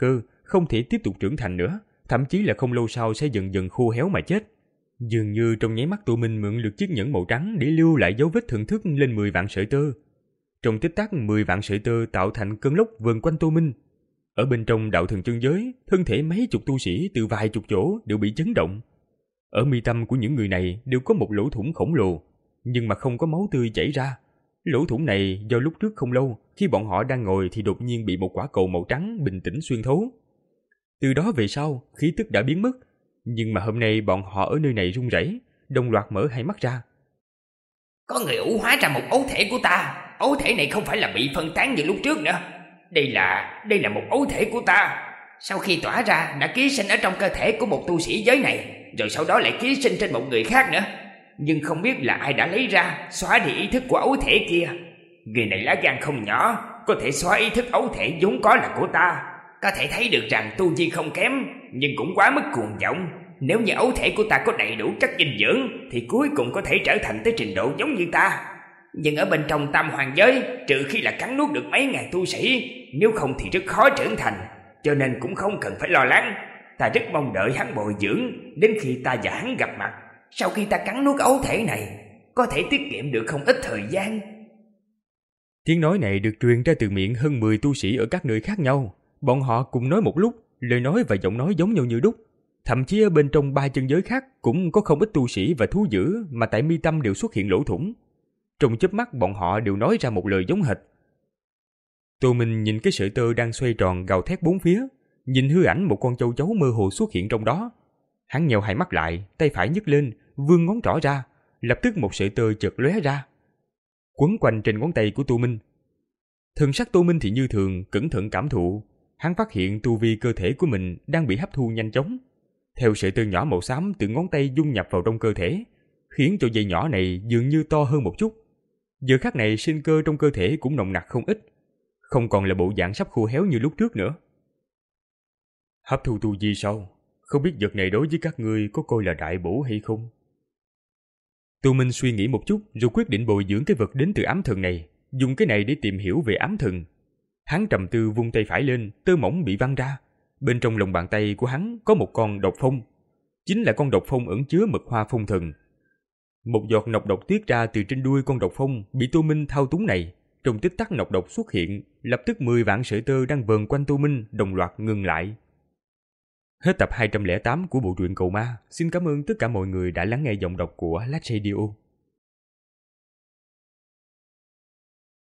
không thể tiếp tục trưởng thành nữa, thậm chí là không lâu sau sẽ dần dần khô héo mà chết. Dường như trong nháy mắt Tô Minh mượn được chiếc nhẫn màu trắng để lưu lại dấu vết thưởng thức lên mười vạn sợi tơ. Trong tích tắc, mười vạn sợi tơ tạo thành cơn lốc vờn quanh Tô Minh. Ở bên trong đạo thần chân giới, thân thể mấy chục tu sĩ từ vài chục chỗ đều bị chấn động. Ở mi tâm của những người này đều có một lỗ thủng khổng lồ, nhưng mà không có máu tươi chảy ra. Lỗ thủng này do lúc trước không lâu, khi bọn họ đang ngồi thì đột nhiên bị một quả cầu màu trắng bình tĩnh xuyên thấu. Từ đó về sau, khí tức đã biến mất, nhưng mà hôm nay bọn họ ở nơi này run rẩy, đồng loạt mở hai mắt ra. Có người ủ hóa ra một ấu thể của ta. Ấu thể này không phải là bị phân tán như lúc trước nữa. Đây là, đây là một ấu thể của ta. Sau khi tỏa ra đã ký sinh ở trong cơ thể của một tu sĩ giới này, rồi sau đó lại ký sinh trên một người khác nữa. Nhưng không biết là ai đã lấy ra, xóa đi ý thức của ấu thể kia. Người này lá gan không nhỏ, có thể xóa ý thức ấu thể vốn có là của ta. Có thể thấy được rằng tu vi không kém, nhưng cũng quá mức cuồng vọng. Nếu như ấu thể của ta có đầy đủ chất dinh dưỡng thì cuối cùng có thể trở thành tới trình độ giống như ta. Nhưng ở bên trong tam hoàng giới, trừ khi là cắn nuốt được mấy ngàn tu sĩ, nếu không thì rất khó trưởng thành. Cho nên cũng không cần phải lo lắng. Ta rất mong đợi hắn bồi dưỡng đến khi ta và hắn gặp mặt. Sau khi ta cắn nuốt ấu thể này, có thể tiết kiệm được không ít thời gian. Tiếng nói này được truyền ra từ miệng hơn mười tu sĩ ở các nơi khác nhau. Bọn họ cùng nói một lúc, lời nói và giọng nói giống nhau như đúc. Thậm chí ở bên trong ba chân giới khác cũng có không ít tu sĩ và thú dữ mà tại mi tâm đều xuất hiện lỗ thủng. Trong chớp mắt bọn họ đều nói ra một lời giống hệt. Tô Minh nhìn cái sợi tơ đang xoay tròn gào thét bốn phía, nhìn hư ảnh một con châu chấu mơ hồ xuất hiện trong đó. Hắn nheo hai mắt lại, tay phải nhấc lên, vươn ngón trỏ ra, lập tức một sợi tơ chợt lóe ra, quấn quanh trên ngón tay của Tô Minh. Thần sắc Tô Minh thì như thường, cẩn thận cảm thụ. Hắn phát hiện tu vi cơ thể của mình đang bị hấp thu nhanh chóng. Theo sợi tơ nhỏ màu xám từ ngón tay dung nhập vào trong cơ thể, khiến cho dây nhỏ này dường như to hơn một chút. Giờ khắc này sinh cơ trong cơ thể cũng nồng nặc không ít, không còn là bộ dạng sắp khô héo như lúc trước nữa. Hấp thu tu vi sao? Không biết vật này đối với các ngươi có coi là đại bổ hay không? Tô Minh suy nghĩ một chút rồi quyết định bồi dưỡng cái vật đến từ ám thần này, dùng cái này để tìm hiểu về ám thần. Hắn trầm tư vung tay phải lên, tơ mỏng bị văng ra. Bên trong lòng bàn tay của hắn có một con độc phong, chính là con độc phong ẩn chứa mật hoa phong thần. Một giọt nọc độc tiết ra từ trên đuôi con độc phong bị Tô Minh thao túng này. Trong tích tắc nọc độc xuất hiện, lập tức mười vạn sợi tơ đang vờn quanh Tô Minh đồng loạt ngừng lại. Hết tập hai trăm lẻ tám của bộ truyện Cầu Ma. Xin cảm ơn tất cả mọi người đã lắng nghe giọng đọc của Lát Radio.